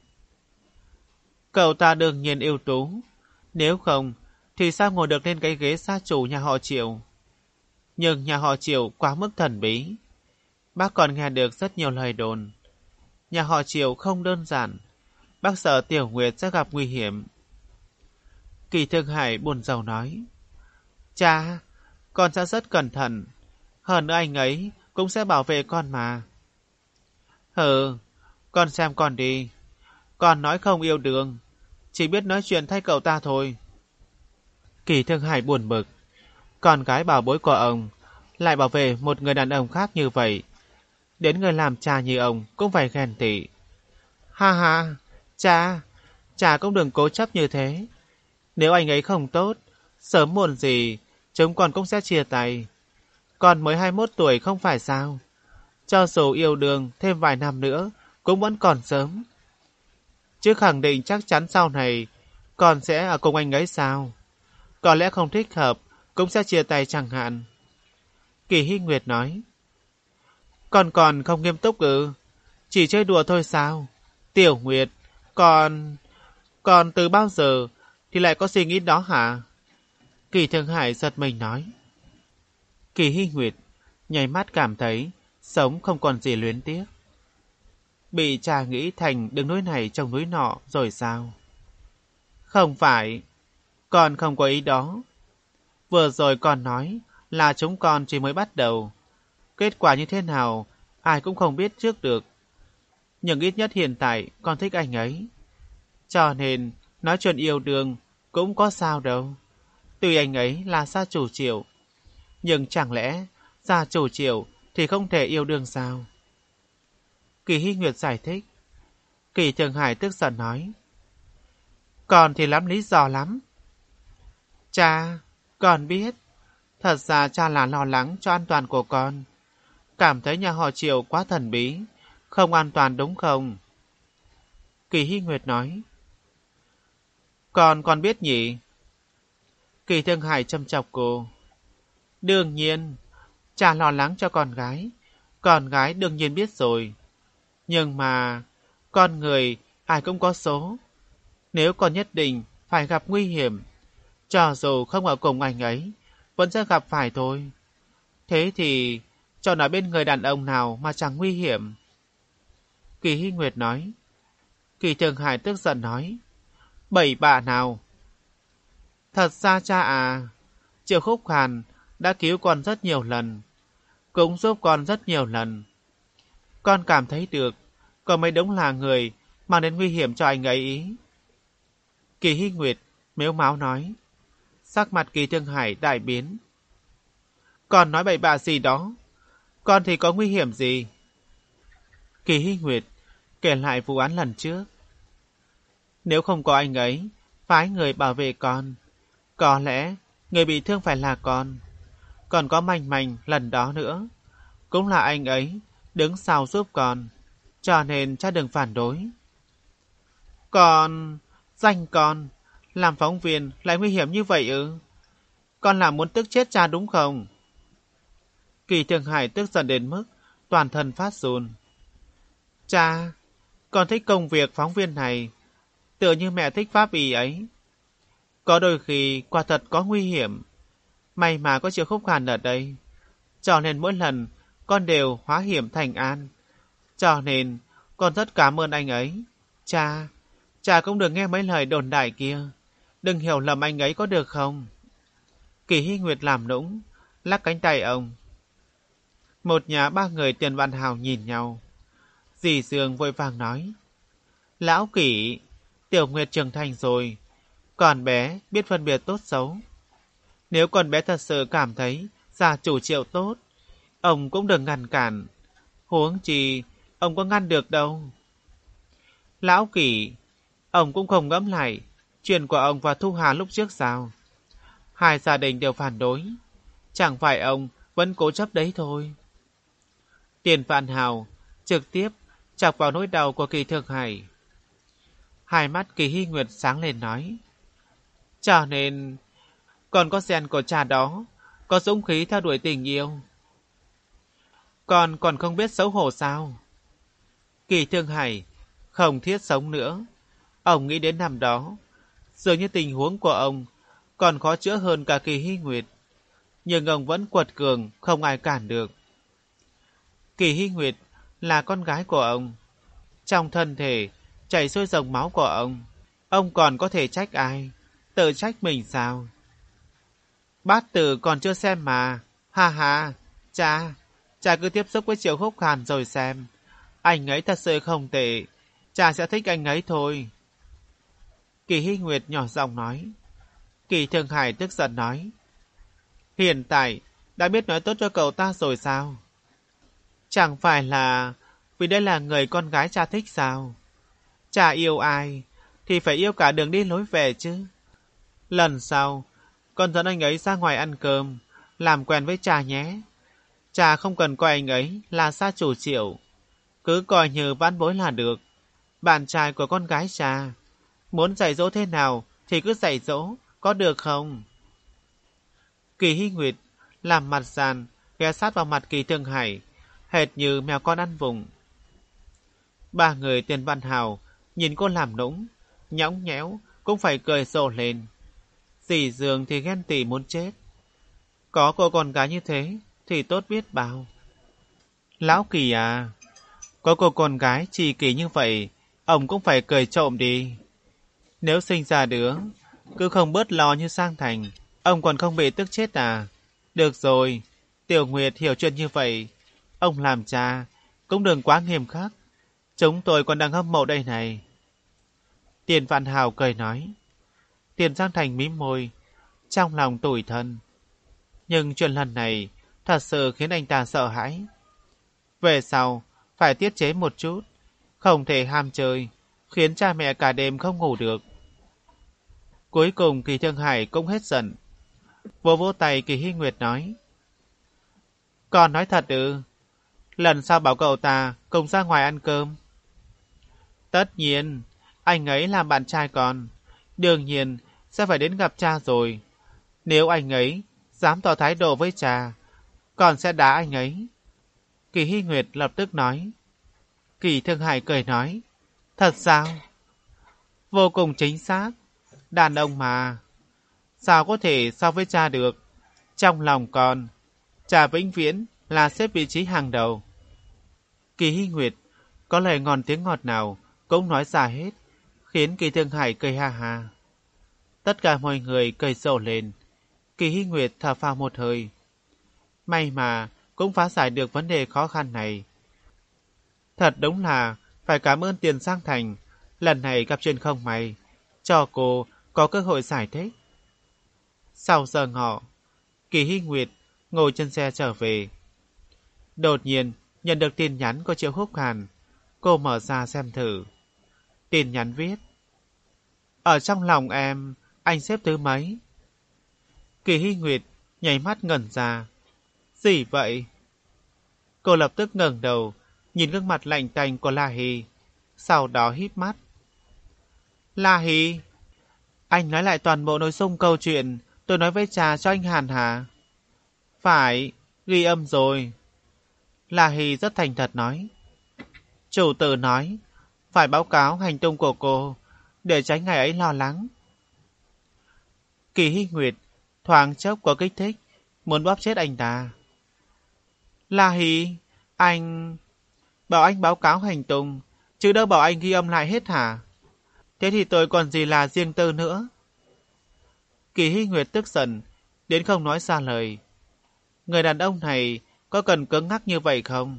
Speaker 1: Cậu ta đương nhiên ưu tú. Nếu không, thì sao ngồi được lên cái ghế gia chủ nhà họ Triệu? Nhưng nhà họ Triệu quá mức thần bí. Bác còn nghe được rất nhiều lời đồn. Nhà họ Triệu không đơn giản. Bác sợ Tiểu Nguyệt sẽ gặp nguy hiểm. Kỳ Thương Hải buồn rầu nói. Cha, con sẽ rất cẩn thận. Hơn nữa anh ấy cũng sẽ bảo vệ con mà. Hừ, con xem con đi. Con nói không yêu đương, chỉ biết nói chuyện thay cậu ta thôi. Kỳ Thương Hải buồn bực. Con gái bảo bối của ông lại bảo vệ một người đàn ông khác như vậy. Đến người làm cha như ông cũng phải ghen tị. Ha ha, cha, cha cũng đừng cố chấp như thế. Nếu anh ấy không tốt, sớm muộn gì chúng con cũng sẽ chia tay. Con mới hai mươi mốt tuổi không phải sao? Cho dù yêu đương thêm vài năm nữa cũng vẫn còn sớm. Chứ khẳng định chắc chắn sau này con sẽ ở cùng anh ấy sao? Có lẽ không thích hợp cũng sẽ chia tay chẳng hạn. Kỳ Hy Nguyệt nói. Con còn không nghiêm túc ư? Chỉ chơi đùa thôi sao? Tiểu Nguyệt, con... Còn từ bao giờ thì lại có suy nghĩ đó hả? Kỳ Thương Hải giật mình nói. Kỳ Hy Nguyệt nháy mắt cảm thấy sống không còn gì luyến tiếc. Bị cha nghĩ thành đứng núi này trông núi nọ rồi sao? Không phải, con không có ý đó. Vừa rồi con nói là chúng con chỉ mới bắt đầu. Kết quả như thế nào ai cũng không biết trước được. Nhưng ít nhất hiện tại con thích anh ấy. Cho nên nói chuyện yêu đương cũng có sao đâu. Tuy anh ấy là gia chủ Triệu, nhưng chẳng lẽ gia chủ Triệu thì không thể yêu đương sao? Kỳ Hy Nguyệt giải thích. Kỳ Thường Hải tức giận nói. Con thì lắm lý do lắm. Cha, con biết. Thật ra cha là lo lắng cho an toàn của con. Cảm thấy nhà họ Triệu quá thần bí, không an toàn đúng không? Kỳ Hy Nguyệt nói. Con còn biết nhỉ? Kỳ Thương Hải châm chọc cô. Đương nhiên, cha lo lắng cho con gái. Con gái đương nhiên biết rồi. Nhưng mà, con người ai cũng có số. Nếu con nhất định phải gặp nguy hiểm, cho dù không ở cùng anh ấy, vẫn sẽ gặp phải thôi. Thế thì, cho nói bên người đàn ông nào mà chẳng nguy hiểm. Kỳ Hy Nguyệt nói. Kỳ Thường Hải tức giận nói. Bậy bạ nào? Thật ra cha à, Triệu Khúc Hàn đã cứu con rất nhiều lần, cũng giúp con rất nhiều lần. Con cảm thấy được, con mới đúng là người mang đến nguy hiểm cho anh ấy ý. Kỳ Hy Nguyệt mếu máo nói. Sắc mặt Kỳ Thương Hải đại biến. Con nói bậy bạ gì đó? Con thì có nguy hiểm gì? Kỳ Hy Nguyệt kể lại vụ án lần trước. Nếu không có anh ấy phái người bảo vệ con, có lẽ người bị thương phải là con. Còn có Manh Manh lần đó nữa, cũng là anh ấy đứng sau giúp con. Cho nên cha đừng phản đối. Con... danh con làm phóng viên lại nguy hiểm như vậy ư? Con là muốn tức chết cha đúng không? Kỳ Thường Hải tức giận đến mức toàn thân phát run. Cha, con thích công việc phóng viên này, tựa như mẹ thích pháp y ấy. Có đôi khi quả thật có nguy hiểm. May mà có Triệu Khúc Hàn ở đây, cho nên mỗi lần con đều hóa hiểm thành an. Cho nên con rất cảm ơn anh ấy. Cha, cha cũng đừng nghe mấy lời đồn đại kia. Đừng hiểu lầm anh ấy có được không? Kỳ Hy Nguyệt làm nũng, lắc cánh tay ông. Một nhà ba người Tiền Văn Hào nhìn nhau. Dì Dương vội vàng nói. Lão Kỷ, Tiểu Nguyệt trưởng thành rồi, con bé biết phân biệt tốt xấu. Nếu con bé thật sự cảm thấy gia chủ Triệu tốt, ông cũng đừng ngăn cản. Huống chi, ông có ngăn được đâu. Lão Kỷ, ông cũng không ngẫm lại chuyện của ông và Thu Hà lúc trước sao? Hai gia đình đều phản đối, chẳng phải ông vẫn cố chấp đấy thôi. Tiền Vạn Hào trực tiếp chọc vào nỗi đau của Kỳ Thương Hải. Hai mắt Kỳ Hy Nguyệt sáng lên nói. Cho nên, còn có gen của cha đó, có dũng khí theo đuổi tình yêu. Con còn không biết xấu hổ sao? Kỳ Thương Hải không thiết sống nữa. Ông nghĩ đến năm đó, dường như tình huống của ông còn khó chữa hơn cả Kỳ Hy Nguyệt. Nhưng ông vẫn quật cường, không ai cản được. Kỳ Hy Nguyệt là con gái của ông. Trong thân thể chảy xuôi dòng máu của ông. Ông còn có thể trách ai? Tự trách mình sao? Bát Tử còn chưa xem mà. Ha ha, cha, cha cứ tiếp xúc với Triệu Khúc Hàn rồi xem. Anh ấy thật sự không tệ. Cha sẽ thích anh ấy thôi. Kỳ Hy Nguyệt nhỏ giọng nói. Kỳ Thương Hải tức giận nói. Hiện tại đã biết nói tốt cho cậu ta rồi sao? Chẳng phải là vì đây là người con gái cha thích sao? Cha yêu ai thì phải yêu cả đường đi lối về chứ. Lần sau con dẫn anh ấy ra ngoài ăn cơm, làm quen với cha nhé. Cha không cần coi anh ấy là gia chủ Triệu, cứ coi như vãn bối là được. Bạn trai của con gái cha, muốn dạy dỗ thế nào thì cứ dạy dỗ, có được không? Kỳ Hy Nguyệt làm mặt dàn, ghé sát vào mặt Kỳ Thương Hải, hệt như mèo con ăn vụng. Ba người Tiền Văn Hào nhìn cô làm nũng, nhõng nhẽo cũng phải cười rộ lên. Dì Dương thì ghen tị muốn chết. Có cô con gái như thế thì tốt biết bao. Lão Kỳ à, có cô con gái chỉ kỳ như vậy, ông cũng phải cười trộm đi. Nếu sinh ra đứa, cứ không bớt lo như Sang Thành, ông còn không bị tức chết à? Được rồi, Tiểu Nguyệt hiểu chuyện như vậy, ông làm cha cũng đừng quá nghiêm khắc. Chúng tôi còn đang hâm mộ đây này. Tiền Vạn Hào cười nói. Tiền Giang Thành mím môi, trong lòng tủi thân. Nhưng chuyện lần này thật sự khiến anh ta sợ hãi. Về sau, phải tiết chế một chút, không thể ham chơi, khiến cha mẹ cả đêm không ngủ được. Cuối cùng Kỳ Thương Hải cũng hết giận. Vỗ vỗ tay Kỳ Hy Nguyệt nói. Con nói thật ư? Lần sau bảo cậu ta cùng ra ngoài ăn cơm. Tất nhiên, anh ấy là bạn trai con, đương nhiên sẽ phải đến gặp cha rồi. Nếu anh ấy dám tỏ thái độ với cha, con sẽ đá anh ấy. Kỳ Hy Nguyệt lập tức nói. Kỳ Thương Hải cười nói. Thật sao? Vô cùng chính xác. Đàn ông mà. Sao có thể so với cha được? Trong lòng con, cha vĩnh viễn là xếp vị trí hàng đầu. Kỳ Hy Nguyệt có lời ngon tiếng ngọt nào cũng nói ra hết, khiến Kỳ Thương Hải cười ha ha. Tất cả mọi người cười rộ lên. Kỳ Hy Nguyệt thở phào một hơi. May mà cũng phá giải được vấn đề khó khăn này. Thật đúng là phải cảm ơn Tiền Giang Thành, lần này gặp chuyện không may, cho cô có cơ hội giải thích. Sau giờ ngọ, Kỳ Hy Nguyệt ngồi trên xe trở về. Đột nhiên nhận được tin nhắn của Triệu Húc Hàn. Cô mở ra xem thử. Tin nhắn viết. Ở trong lòng em, anh xếp thứ mấy? Kỳ Hy Nguyệt nhảy mắt ngẩn ra. Gì vậy? Cô lập tức ngẩng đầu, nhìn gương mặt lạnh tanh của La Hy, sau đó híp mắt. La Hy, anh nói lại toàn bộ nội dung câu chuyện tôi nói với cha cho anh Hàn hả? Phải, ghi âm rồi. La Hy rất thành thật nói. Chủ tử nói, phải báo cáo hành tung của cô, để tránh ngày ấy lo lắng. Kỳ Hy Nguyệt thoáng chốc có kích thích, muốn bóp chết anh ta. La Hy, anh... Bảo anh báo cáo hành tung, chứ đâu bảo anh ghi âm lại hết hả? Thế thì tôi còn gì là riêng tư nữa? Kỳ Hy Nguyệt tức giận, đến không nói ra lời. Người đàn ông này có cần cứng ngắc như vậy không?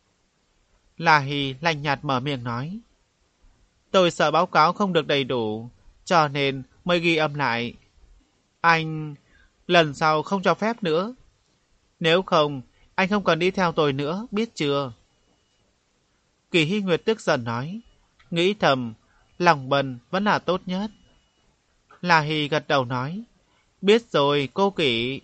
Speaker 1: La Hy lạnh nhạt mở miệng nói. Tôi sợ báo cáo không được đầy đủ, cho nên mới ghi âm lại. Anh... lần sau không cho phép nữa. Nếu không, anh không cần đi theo tôi nữa, biết chưa? Kỳ Hy Nguyệt tức giận nói. Nghĩ thầm, lòng bần vẫn là tốt nhất. La Hy gật đầu nói. Biết rồi, cô Kỳ.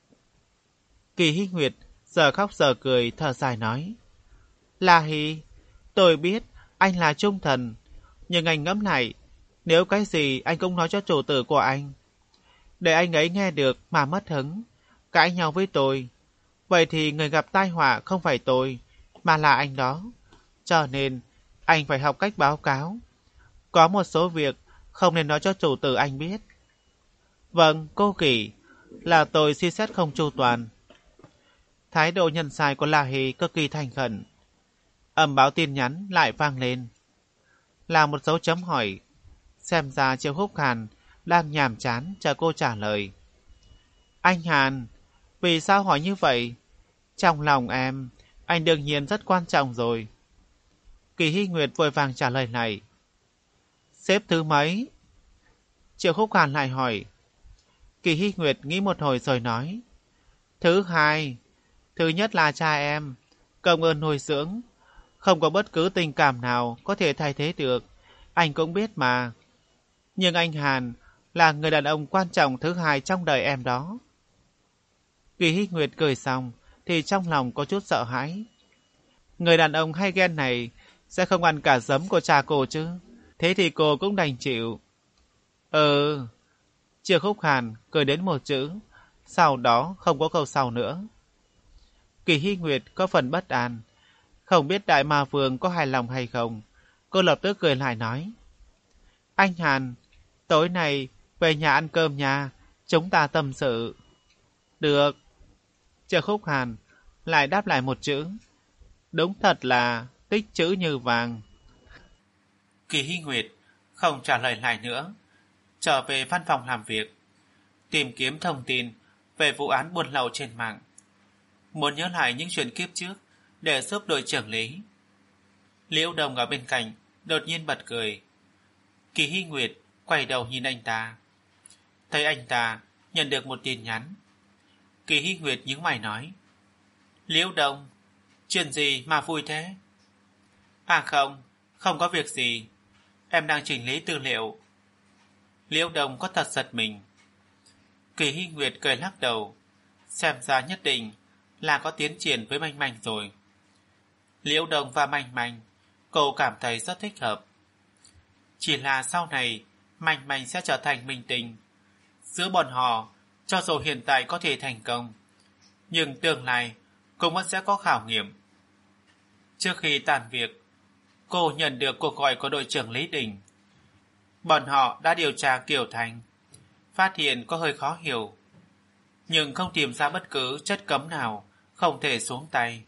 Speaker 1: Kỳ Hy Nguyệt giờ khóc giờ cười thở dài nói. La Hy, tôi biết anh là trung thần, nhưng anh ngẫm lại, nếu cái gì anh cũng nói cho chủ tử của anh, để anh ấy nghe được mà mất hứng, cãi nhau với tôi, vậy thì người gặp tai họa không phải tôi, mà là anh đó. Cho nên, anh phải học cách báo cáo. Có một số việc không nên nói cho chủ tử anh biết. Vâng, cô Kỳ, là tôi suy xét không chu toàn. Thái độ nhận sai của La Hy cực kỳ thành khẩn. Âm báo tin nhắn lại vang lên. Là một dấu chấm hỏi. Xem ra Triệu Húc Hàn đang nhàm chán chờ cô trả lời. Anh Hàn, vì sao hỏi như vậy? Trong lòng em, anh đương nhiên rất quan trọng rồi. Kỳ Hy Nguyệt vội vàng trả lời này. Xếp thứ mấy? Triệu Húc Hàn lại hỏi. Kỳ Hy Nguyệt nghĩ một hồi rồi nói. Thứ hai. Thứ nhất là cha em, công ơn nuôi dưỡng. Không có bất cứ tình cảm nào có thể thay thế được. Anh cũng biết mà. Nhưng anh Hàn là người đàn ông quan trọng thứ hai trong đời em đó. Kỳ Hy Nguyệt cười xong thì trong lòng có chút sợ hãi. Người đàn ông hay ghen này sẽ không ăn cả giấm của cha cô chứ. Thế thì cô cũng đành chịu. Ừ. Triệu Húc Hàn cười đến một chữ, Sau đó không có câu sau nữa. Kỳ Hy Nguyệt có phần bất an, không biết Đại Ma Vương có hài lòng hay không. Cô lập tức cười lại nói. Anh Hàn, tối nay về nhà ăn cơm nha, chúng ta tâm sự. Được. Triệu Khúc Hàn lại đáp lại một chữ. Đúng thật là tích chữ như vàng. Kỳ Hy Nguyệt không trả lời lại nữa, trở về văn phòng làm việc, tìm kiếm thông tin về vụ án buôn lậu trên mạng, muốn nhớ lại những chuyện kiếp trước để giúp đội trưởng lý. Liễu Đồng ở bên cạnh đột nhiên bật cười. Kỳ Hy Nguyệt quay đầu nhìn anh ta, thấy anh ta nhận được một tin nhắn. Kỳ Hy Nguyệt nhướng mày nói. Liễu Đồng, chuyện gì mà vui thế? À không, không có việc gì, em đang chỉnh lý tư liệu. Liễu Đồng có thật giật mình. Kỳ Hy Nguyệt cười lắc đầu, xem ra nhất định là có tiến triển với Manh Manh rồi. Liễu Đồng và Manh Manh, cô cảm thấy rất thích hợp. Chỉ là sau này Manh Manh sẽ trở thành minh tinh. Giữa bọn họ, cho dù hiện tại có thể thành công, nhưng tương lai cũng vẫn sẽ có khảo nghiệm. Trước khi tàn việc, cô nhận được cuộc gọi của đội trưởng Lý Đình. Bọn họ đã điều tra Kiều Thành, phát hiện có hơi khó hiểu, nhưng không tìm ra bất cứ chất cấm nào không thể xuống tay.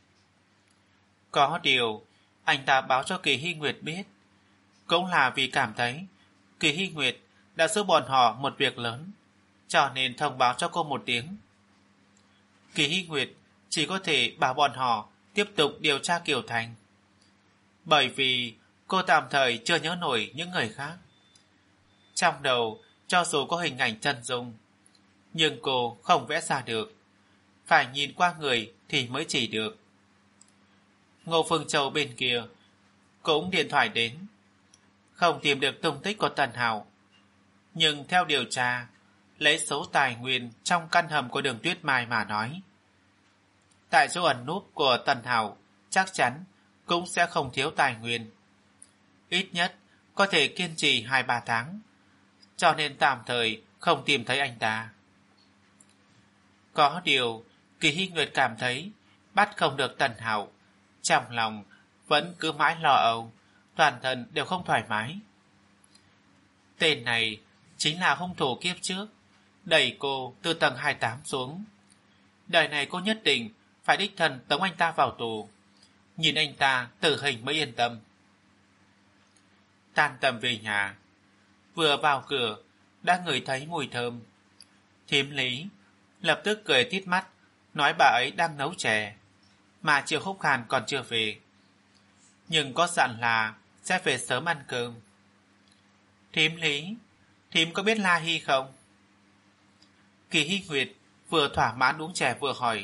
Speaker 1: Có điều, anh ta báo cho Kỳ Hy Nguyệt biết, cũng là vì cảm thấy Kỳ Hy Nguyệt đã giúp bọn họ một việc lớn, cho nên thông báo cho cô một tiếng. Kỳ Hy Nguyệt chỉ có thể bảo bọn họ tiếp tục điều tra Kiều Thành, bởi vì cô tạm thời chưa nhớ nổi những người khác. Trong đầu cho dù có hình ảnh chân dung, nhưng cô không vẽ ra được, phải nhìn qua người thì mới chỉ được. Ngô Phương Châu bên kia cũng điện thoại đến, không tìm được tung tích của Tần Hạo, nhưng theo điều tra, lấy số tài nguyên trong căn hầm của Đường Tuyết Mai mà nói, tại chỗ ẩn núp của Tần Hạo chắc chắn cũng sẽ không thiếu tài nguyên. Ít nhất có thể kiên trì hai ba tháng, cho nên tạm thời không tìm thấy anh ta. Có điều, Kỳ Hy Nguyệt cảm thấy bắt không được Tần Hạo, trong lòng vẫn cứ mãi lo âu, toàn thân đều không thoải mái. Tên này chính là hung thủ kiếp trước, đẩy cô từ tầng hai mươi tám xuống. Đời này cô nhất định phải đích thân tống anh ta vào tù, nhìn anh ta tử hình mới yên tâm. Tan tầm về nhà, vừa vào cửa đã ngửi thấy mùi thơm. Thím Lý lập tức cười tít mắt, nói bà ấy đang nấu chè, mà Triệu Khúc Hàn còn chưa về, nhưng có dặn là sẽ về sớm ăn cơm. Thím Lý, thím có biết La Hy không? Kỳ Hy Nguyệt vừa thỏa mãn uống chè vừa hỏi.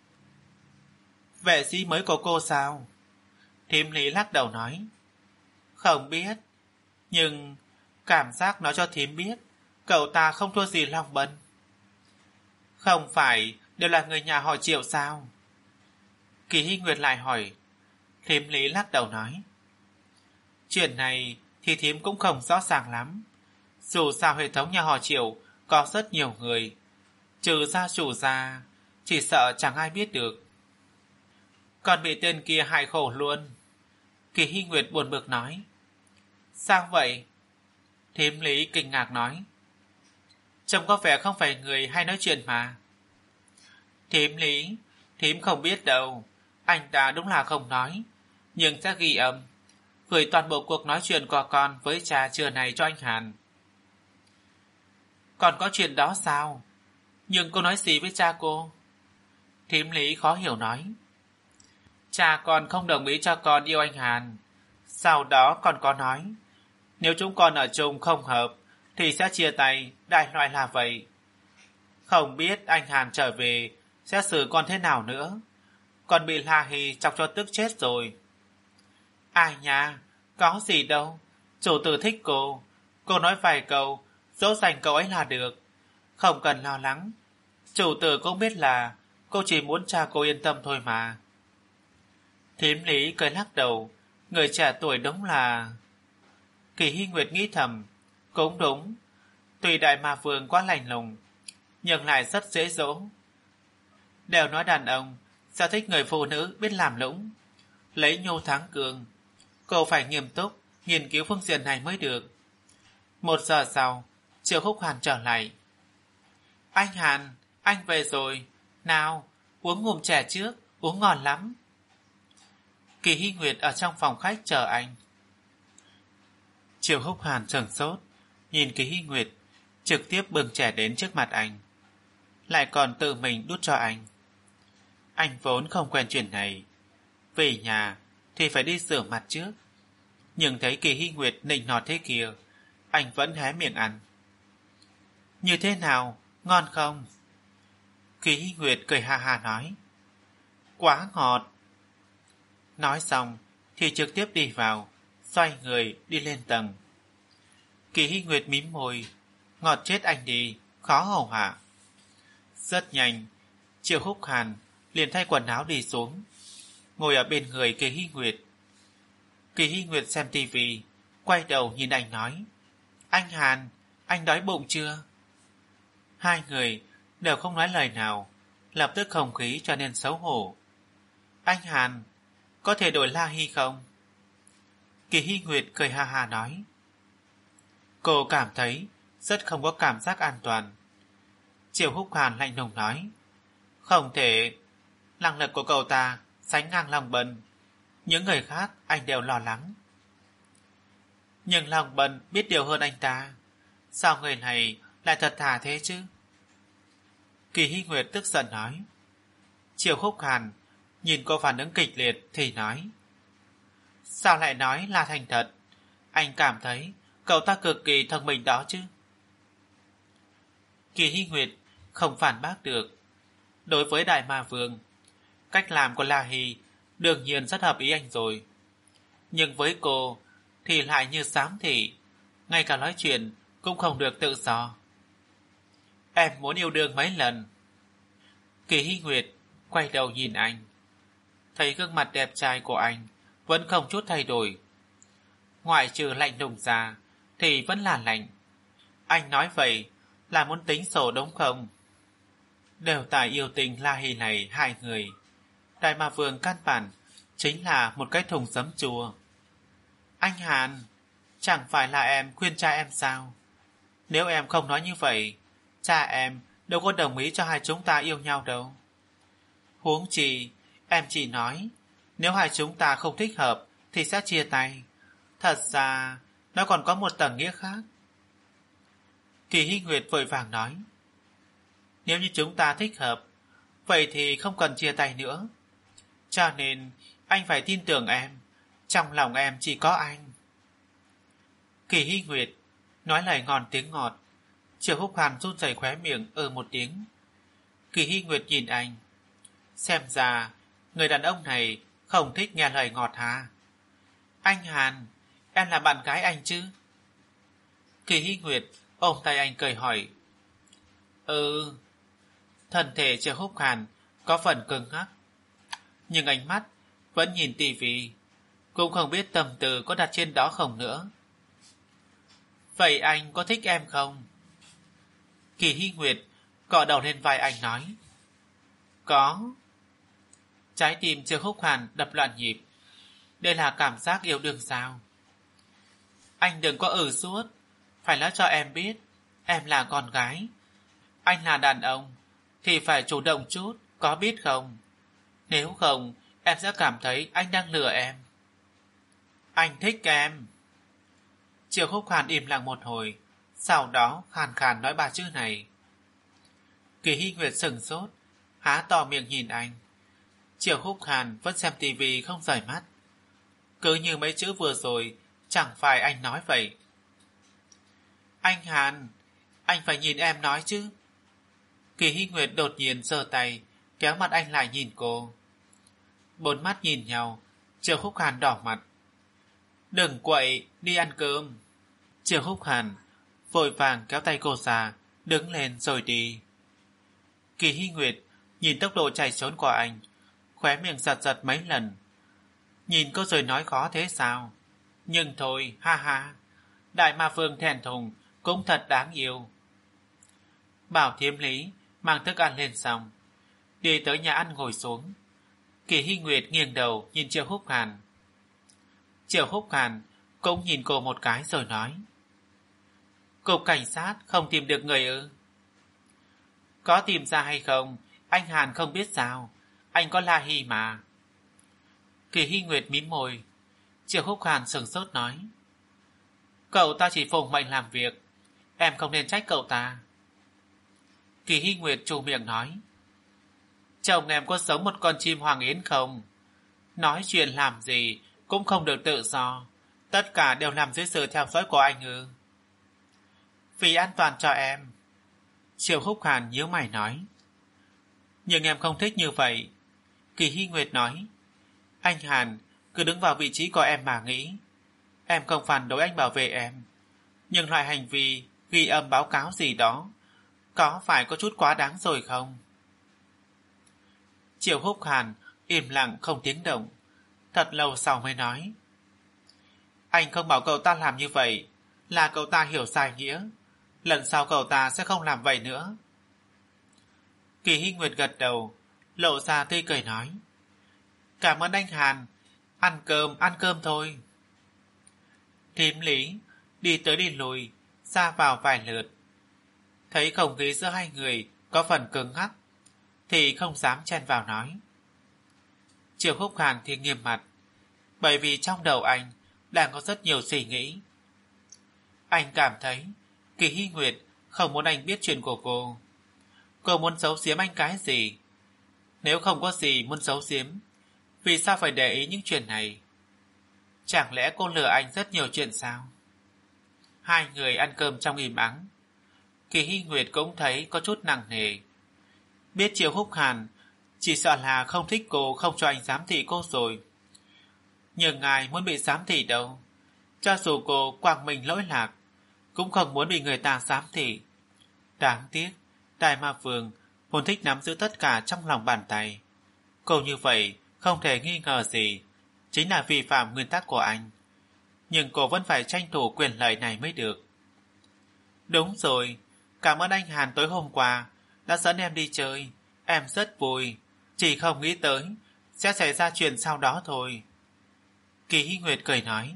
Speaker 1: Vệ sĩ mới của cô sao? Thím Lý lắc đầu nói. Không biết, nhưng cảm giác nói cho thím biết cậu ta không thua gì Long Bân. Không phải đều là người nhà họ Triệu sao? Kỳ Hy Nguyệt lại hỏi. Thím Lý lắc đầu nói. Chuyện này thì thím cũng không rõ ràng lắm. Dù sao hệ thống nhà họ Triệu có rất nhiều người, trừ gia chủ ra, chỉ sợ chẳng ai biết được. Còn bị tên kia hại khổ luôn. Kỳ Hy Nguyệt buồn bực nói. Sao vậy? Thím Lý kinh ngạc nói. Trông có vẻ không phải người hay nói chuyện mà. Thím Lý, thím không biết đâu. Anh ta đúng là không nói, nhưng sẽ ghi âm, gửi toàn bộ cuộc nói chuyện của con với cha trưa này cho anh Hàn. Còn có chuyện đó sao? Nhưng cô nói gì với cha cô? Thím Lý khó hiểu nói. Cha con không đồng ý cho con yêu anh Hàn. Sau đó còn có nói, nếu chúng con ở chung không hợp thì sẽ chia tay, đại loại là vậy. Không biết anh Hàn trở về sẽ xử con thế nào nữa. Còn bị La Hy chọc cho tức chết rồi. Ai nha, có gì đâu. Chủ tử thích cô, cô nói vài câu dỗ dành cậu ấy là được, không cần lo lắng. Chủ tử cũng biết là cô chỉ muốn cha cô yên tâm thôi mà. Thím Lý cười lắc đầu. Người trẻ tuổi đúng là... Kỳ Hy Nguyệt nghĩ thầm, cũng đúng. Tuy Đại Ma Vương quá lạnh lùng, nhưng lại rất dễ dỗ. Đều nói đàn ông sao thích người phụ nữ biết làm lũng, lấy nhô thắng cường. Cô phải nghiêm túc nghiên cứu phương diện này mới được. Một giờ sau, Triệu Khúc Hàn trở lại. Anh Hàn, anh về rồi. Nào, uống ngụm chè trước, uống ngon lắm. Kỳ Hy Nguyệt ở trong phòng khách chờ anh. Triệu Khúc Hàn sửng sốt, nhìn Kỳ Hy Nguyệt, trực tiếp bưng chè đến trước mặt anh. Lại còn tự mình đút cho anh. Anh vốn không quen chuyện này. Về nhà thì phải đi rửa mặt trước. Nhưng thấy Kỳ Hy Nguyệt nịnh nọt thế kia, anh vẫn hé miệng ăn. Như thế nào, ngon không? Kỳ Hy Nguyệt cười ha ha nói. Quá ngọt. Nói xong thì trực tiếp đi vào, xoay người đi lên tầng. Kỳ Hy Nguyệt mím môi, ngọt chết anh đi, khó hầu hạ. Rất nhanh, Triệu Khúc Hàn liền thay quần áo đi xuống, ngồi ở bên người Kỳ Hy Nguyệt. Kỳ Hy Nguyệt xem tivi, quay đầu nhìn anh nói. Anh Hàn, anh đói bụng chưa? Hai người đều không nói lời nào, lập tức không khí cho nên xấu hổ. Anh Hàn, có thể đổi La Hy không? Kỳ Hy Nguyệt cười ha ha nói. Cô cảm thấy rất không có cảm giác an toàn. Triệu Khúc Hàn lạnh lùng nói. Không thể, năng lực của cậu ta sánh ngang Long Bân. Những người khác anh đều lo lắng. Nhưng Long Bân biết điều hơn anh ta. Sao người này lại thật thà thế chứ? Kỳ Hy Nguyệt tức giận nói. Triệu Khúc Hàn nhìn cô phản ứng kịch liệt thì nói. Sao lại nói là thành thật? Anh cảm thấy cậu ta cực kỳ thông minh đó chứ. Kỳ Hy Nguyệt không phản bác được. Đối với Đại Ma Vương, cách làm của La Hy đương nhiên rất hợp ý anh rồi. Nhưng với cô thì lại như xám thị, ngay cả nói chuyện cũng không được tự do. Em muốn yêu đương mấy lần? Kỳ Hy Nguyệt quay đầu nhìn anh, thấy gương mặt đẹp trai của anh vẫn không chút thay đổi. Ngoại trừ lạnh lùng ra thì vẫn là lạnh. Anh nói vậy là muốn tính sổ đúng không? Đều tại yêu tình La Hy này hai người. Đại Ma Vương căn bản chính là một cái thùng giấm chua. Anh Hàn, chẳng phải là em khuyên cha em sao? Nếu em không nói như vậy, cha em đâu có đồng ý cho hai chúng ta yêu nhau đâu. Huống chi, em chỉ nói, nếu hai chúng ta không thích hợp thì sẽ chia tay. Thật ra, nó còn có một tầng nghĩa khác. Kỳ Hy Nguyệt vội vàng nói. Nếu như chúng ta thích hợp, vậy thì không cần chia tay nữa. Cho nên, anh phải tin tưởng em. Trong lòng em chỉ có anh. Kỳ Hy Nguyệt nói lời ngon tiếng ngọt. Triệu Khúc Hàn run rẩy khóe miệng ừ một tiếng. Kỳ Hy Nguyệt nhìn anh. Xem ra, người đàn ông này không thích nghe lời ngọt hả? Anh Hàn, em là bạn gái anh chứ? Kỳ Hy Nguyệt ôm tay anh cười hỏi. Ừ. Thân thể Triệu Khúc Hàn có phần cứng ngắc, nhưng ánh mắt vẫn nhìn tivi, cũng không biết tâm tư có đặt trên đó không nữa. Vậy anh có thích em không? Kỳ Hy Nguyệt cọ đầu lên vai anh nói. Có. Trái tim Triệu Khúc Hàn đập loạn nhịp. Đây là cảm giác yêu đương sao? Anh đừng có ừ suốt, phải nói cho em biết, em là con gái. Anh là đàn ông thì phải chủ động chút, có biết không? Nếu không, em sẽ cảm thấy anh đang lừa em. Anh thích em. Triệu Khúc Hàn im lặng một hồi, sau đó khàn khàn nói ba chữ này. Kỳ Hy Nguyệt sừng sốt, há to miệng nhìn anh. Triệu Khúc Hàn vẫn xem tivi không rời mắt. Cứ như mấy chữ vừa rồi, chẳng phải anh nói vậy. Anh Hàn, anh phải nhìn em nói chứ. Kỳ Hy Nguyệt đột nhiên giơ tay, kéo mặt anh lại nhìn cô. Bốn mắt nhìn nhau, Triệu Khúc Hàn đỏ mặt. Đừng quậy, đi ăn cơm. Triệu Khúc Hàn vội vàng kéo tay cô ra, đứng lên rồi đi. Kỳ Hy Nguyệt nhìn tốc độ chạy trốn của anh, khóe miệng giật giật mấy lần. Nhìn cô rồi nói khó thế sao? Nhưng thôi, ha ha, Đại Ma Vương thẹn thùng cũng thật đáng yêu. bảo Thiếm Lý mang thức ăn lên xong, đi tới nhà ăn ngồi xuống. Kỳ Hy Nguyệt nghiêng đầu nhìn Triệu Húc Hàn. Triệu Húc Hàn cũng nhìn cô một cái rồi nói: Cục cảnh sát không tìm được người ư? Có tìm ra hay không, anh Hàn không biết sao, anh có La Hy mà. Kỳ Hy Nguyệt mím môi. Triệu Húc Hàn sừng sốt nói: Cậu ta chỉ phụng mệnh làm việc, em không nên trách cậu ta. Kỳ Hy Nguyệt trù miệng nói: Chồng em có giống một con chim hoàng yến không? Nói chuyện làm gì cũng không được tự do, tất cả đều nằm dưới sự theo dõi của anh ư? Vì an toàn cho em. Triệu Húc Hàn nhíu mày nói. Nhưng em không thích như vậy. Kỳ Hy Nguyệt nói. Anh Hàn cứ đứng vào vị trí của em mà nghĩ. Em không phản đối anh bảo vệ em, nhưng loại hành vi ghi âm báo cáo gì đó có phải có chút quá đáng rồi không? Triệu Húc Hàn im lặng không tiếng động, thật lâu sau mới nói. Anh không bảo cậu ta làm như vậy là cậu ta hiểu sai nghĩa, lần sau cậu ta sẽ không làm vậy nữa. Kỳ Hy Nguyệt gật đầu, lộ ra tươi cười nói. Cảm ơn anh Hàn, ăn cơm, ăn cơm thôi. Thím Lý đi tới đi lùi, ra vào vài lượt. Thấy không khí giữa hai người có phần cứng ngắc, thì không dám chen vào nói. Triệu Húc Hàn thì nghiêm mặt, bởi vì trong đầu anh đang có rất nhiều suy nghĩ. Anh cảm thấy Kỳ Hy Nguyệt không muốn anh biết chuyện của cô. Cô muốn giấu giếm anh cái gì? Nếu không có gì muốn giấu giếm, vì sao phải để ý những chuyện này? Chẳng lẽ cô lừa anh rất nhiều chuyện sao? Hai người ăn cơm trong im ắng. Kỳ Hy Nguyệt cũng thấy có chút nặng nề. Biết Triệu Húc Hàn chỉ sợ là không thích cô, không cho anh giám thị cô rồi. Nhưng ngài muốn bị giám thị đâu. Cho dù cô quang minh lỗi lạc, cũng không muốn bị người ta giám thị. Đáng tiếc, Đại Ma Vương vốn thích nắm giữ tất cả trong lòng bàn tay. Cô như vậy không thể nghi ngờ gì chính là vi phạm nguyên tắc của anh. Nhưng cô vẫn phải tranh thủ quyền lợi này mới được. Đúng rồi, cảm ơn anh Hàn tối hôm qua đã dẫn em đi chơi. Em rất vui, chỉ không nghĩ tới sẽ xảy ra chuyện sau đó thôi. Kỳ Hy Nguyệt cười nói.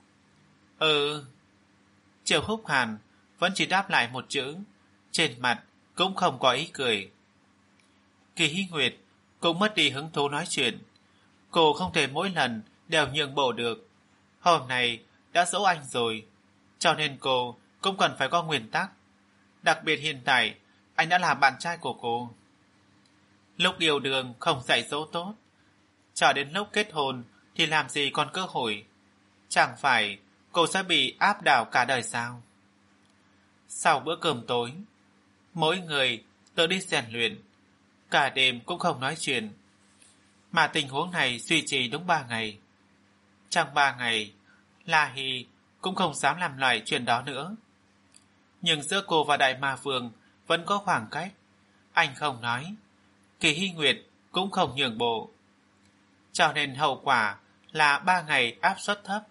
Speaker 1: Ừ. Triệu Húc Hàn vẫn chỉ đáp lại một chữ, trên mặt cũng không có ý cười. Kỳ Hy Nguyệt cũng mất đi hứng thú nói chuyện. Cô không thể mỗi lần đều nhượng bộ được. Hôm nay đã dỗ anh rồi, cho nên cô cũng cần phải có nguyên tắc. Đặc biệt hiện tại anh đã là bạn trai của cô. Lúc yêu đương không dạy dỗ tốt, cho đến lúc kết hôn thì làm gì còn cơ hội. Chẳng phải cô sẽ bị áp đảo cả đời sao? Sau bữa cơm tối, mỗi người tự đi rèn luyện, cả đêm cũng không nói chuyện. Mà tình huống này duy trì đúng ba ngày. Trong ba ngày, La Hy cũng không dám làm lại chuyện đó nữa. Nhưng giữa cô và Đại Ma Vương vẫn có khoảng cách. Anh không nói, Kỳ Hy Nguyệt cũng không nhường bộ. Cho nên hậu quả là ba ngày áp suất thấp.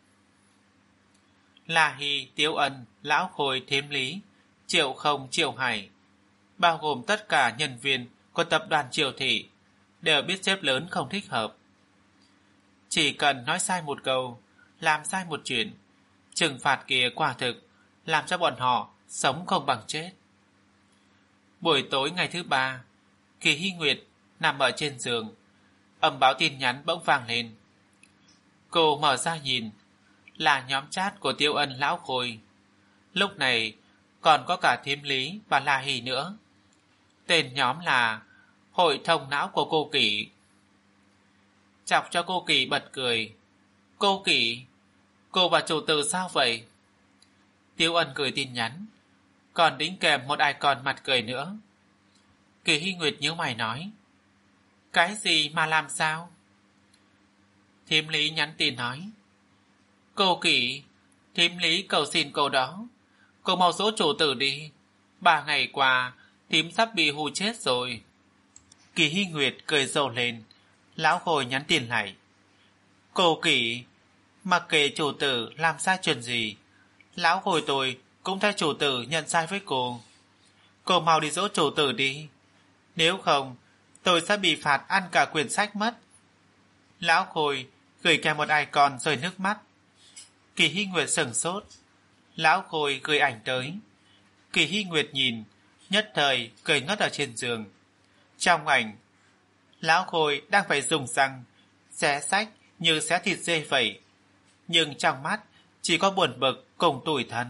Speaker 1: La Hy, Tiếu Ân, Lão Khôi, Thiếm Lý, Triệu Không, Triệu Hải, bao gồm tất cả nhân viên của tập đoàn Triệu Thị, đều biết sếp lớn không thích hợp. Chỉ cần nói sai một câu, làm sai một chuyện, trừng phạt kia quả thực làm cho bọn họ sống không bằng chết. Buổi tối ngày thứ ba, Kỳ Hy Nguyệt nằm ở trên giường, âm báo tin nhắn bỗng vang lên. Cô mở ra nhìn, là nhóm chat của Tiêu Ân, Lão Khôi. Lúc này còn có cả Thiếm Lý và La Hỷ nữa. Tên nhóm là Hội Thông Não của cô Kỷ. Chọc cho cô Kỷ bật cười. Cô Kỷ, cô và chủ tử sao vậy? Tiêu Ân cười tin nhắn, còn đính kèm một icon mặt cười nữa. Kỳ Hy Nguyệt nhíu mày nói. Cái gì mà làm sao? Thiếm Lý nhắn tin nói. Cô Kỷ, Thiếm Lý cầu xin cô đó, cô mau dỗ chủ tử đi. Ba ngày qua, thím sắp bị hù chết rồi. Kỳ Hy Nguyệt cười rộ lên. Lão Khôi nhắn tin lại. Cô Kỷ, mặc kệ chủ tử làm sai chuyện gì, Lão Khôi tôi cũng thay chủ tử nhận sai với cô. Cô mau đi dỗ chủ tử đi. Nếu không, tôi sẽ bị phạt ăn cả quyển sách mất. Lão Khôi gửi kèm một icon rơi nước mắt. Kỳ Hy Nguyệt sửng sốt. Lão Khôi gửi ảnh tới. Kỳ Hy Nguyệt nhìn, nhất thời cười ngất ở trên giường. Trong ảnh, Lão Khôi đang phải dùng răng xé sách như xé thịt dê vậy, nhưng trong mắt chỉ có buồn bực cùng tủi thân.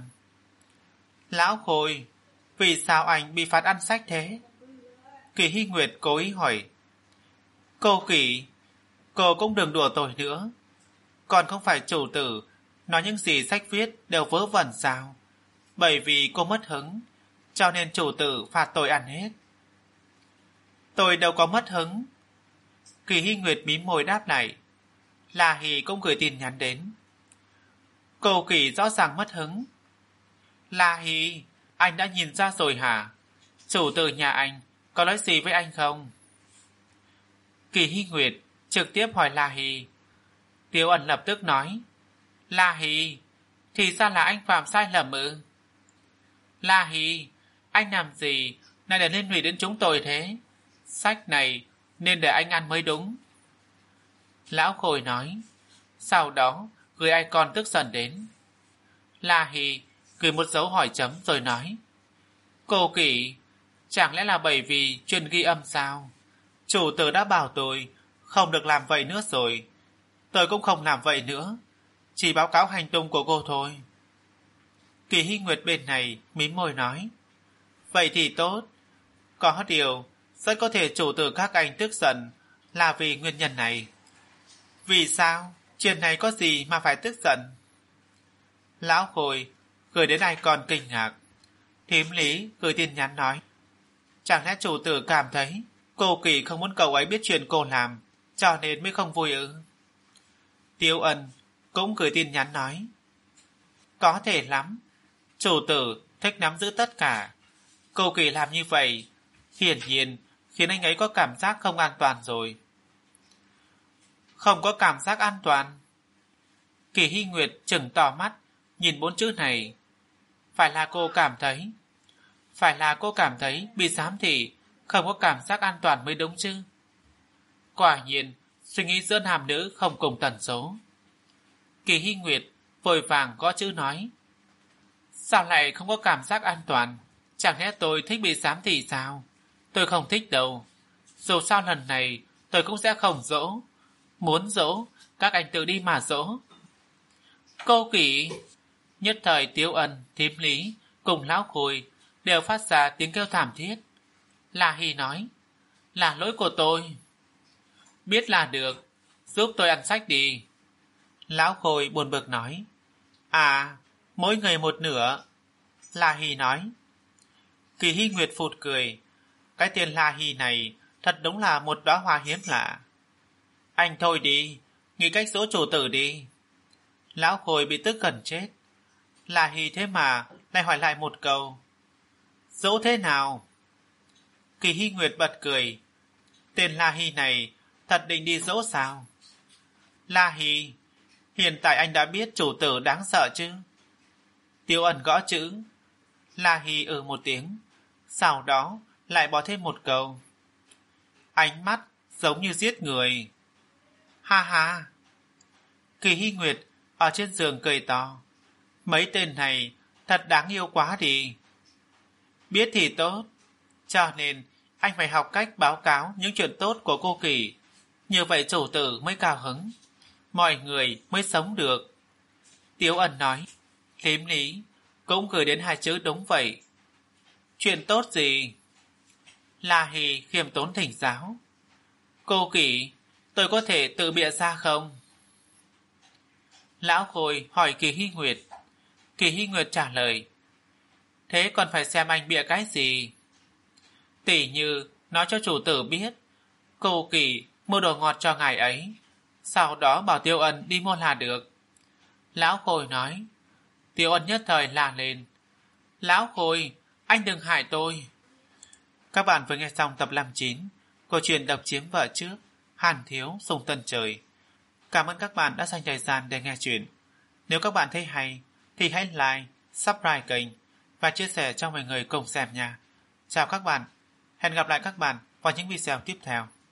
Speaker 1: Lão Khôi, vì sao anh bị phạt ăn sách thế? Kỳ Hy Nguyệt cố ý hỏi. Cô Kỳ, cô cũng đừng đùa tôi nữa. Còn không phải chủ tử nói những gì sách viết đều vớ vẩn sao? Bởi vì cô mất hứng, cho nên chủ tử phạt tôi ăn hết. Tôi đâu có mất hứng. Kỳ Hy Nguyệt mím môi đáp lại. La Hì cũng gửi tin nhắn đến. Cô Kỳ rõ ràng mất hứng. La Hì, anh đã nhìn ra rồi hả? Chủ tử nhà anh có nói gì với anh không? Kỳ Hy Nguyệt trực tiếp hỏi La Hì. Tiêu Ân lập tức nói. La Hì, thì ra là anh phạm sai lầm ư? La Hì, anh làm gì này để liên lụy đến chúng tôi thế? Sách này nên để anh ăn mới đúng. Lão Khôi nói. Sau đó gửi icon tức giận đến. La Hì gửi một dấu hỏi chấm rồi nói. Cô Kỳ, chẳng lẽ là bởi vì chuyên ghi âm sao? Chủ tử đã bảo tôi không được làm vậy nữa rồi. Tôi cũng không làm vậy nữa, chỉ báo cáo hành tung của cô thôi. Kỳ Hy Nguyệt bên này mím môi nói. Vậy thì tốt. Có điều rất có thể chủ tử các anh tức giận là vì nguyên nhân này. Vì sao? Chuyện này có gì mà phải tức giận? Lão Khôi gửi đến icon kinh ngạc. Thím Lý gửi tin nhắn nói. Chẳng lẽ chủ tử cảm thấy cô Kỳ không muốn cậu ấy biết chuyện cô làm, cho nên mới không vui ư? Tiêu Ân cũng gửi tin nhắn nói. Có thể lắm. Chủ tử thích nắm giữ tất cả. Cô Kỳ làm như vậy hiển nhiên khiến anh ấy có cảm giác không an toàn rồi. Không có cảm giác an toàn? Kỳ Hy Nguyệt trừng to mắt nhìn bốn chữ này. Phải là cô cảm thấy Phải là cô cảm thấy bị giám thị không có cảm giác an toàn mới đúng chứ? Quả nhiên suy nghĩ giữa nam nữ không cùng tần số. Kỳ Hy Nguyệt vội vàng gõ chữ nói. Sao lại không có cảm giác an toàn? Chẳng lẽ tôi thích bị giám thị sao? Tôi không thích đâu. Dù sao lần này tôi cũng sẽ không dỗ. Muốn dỗ, các anh tự đi mà dỗ. Cô Kỳ. Nhất thời Tiếu Ân, Thím Lý cùng Lão Khôi đều phát ra tiếng kêu thảm thiết. La Hì nói. Là lỗi của tôi. Biết là được. Giúp tôi ăn sách đi. Lão Khôi buồn bực nói. À, mỗi người một nửa. La Hì nói. Kỳ Hy Nguyệt phụt cười. Cái tên La Hì này thật đúng là một đóa hoa hiếm lạ. Anh thôi đi, nghĩ cách dỗ chủ tử đi. Lão Khôi bị tức gần chết. La Hì thế mà lại hỏi lại một câu. Dỗ thế nào? Kỳ Hy Nguyệt bật cười. Tên La Hì này thật định đi dỗ sao? La Hì, hiện tại anh đã biết chủ tử đáng sợ chứ? Tiêu Ân gõ chữ. La Hì ừ một tiếng. Sau đó lại bỏ thêm một câu. Ánh mắt giống như giết người. Ha ha. Kỳ Hy Nguyệt ở trên giường cười to. Mấy tên này thật đáng yêu quá đi. Biết thì tốt. Cho nên anh phải học cách báo cáo những chuyện tốt của cô Kỳ. Như vậy chủ tử mới cao hứng. Mọi người mới sống được. Tiếu Ân nói. Thím Lý cũng gửi đến hai chữ đúng vậy. Chuyện tốt gì? La Hì khiêm tốn thỉnh giáo. Cô Kỳ, tôi có thể tự bịa ra không? Lão Khôi hỏi Kỳ Hy Nguyệt. Kỳ Hy Nguyệt trả lời. Thế còn phải xem anh bịa cái gì? Tỉ như nói cho chủ tử biết cô Kỳ mua đồ ngọt cho ngài ấy, sau đó bảo Tiêu Ân đi mua là được. Lão Khôi nói. Tiêu Ân nhất thời la lên. Lão Khôi, anh đừng hại tôi. Các bạn vừa nghe xong tập năm mươi chín câu chuyện Độc Chiếm Vợ Trước, Hàn Thiếu Sùng Tân Trời. Cảm ơn các bạn đã dành thời gian để nghe chuyện. Nếu các bạn thấy hay thì hãy like, subscribe kênh và chia sẻ cho mọi người cùng xem nha. Chào các bạn. Hẹn gặp lại các bạn vào những video tiếp theo.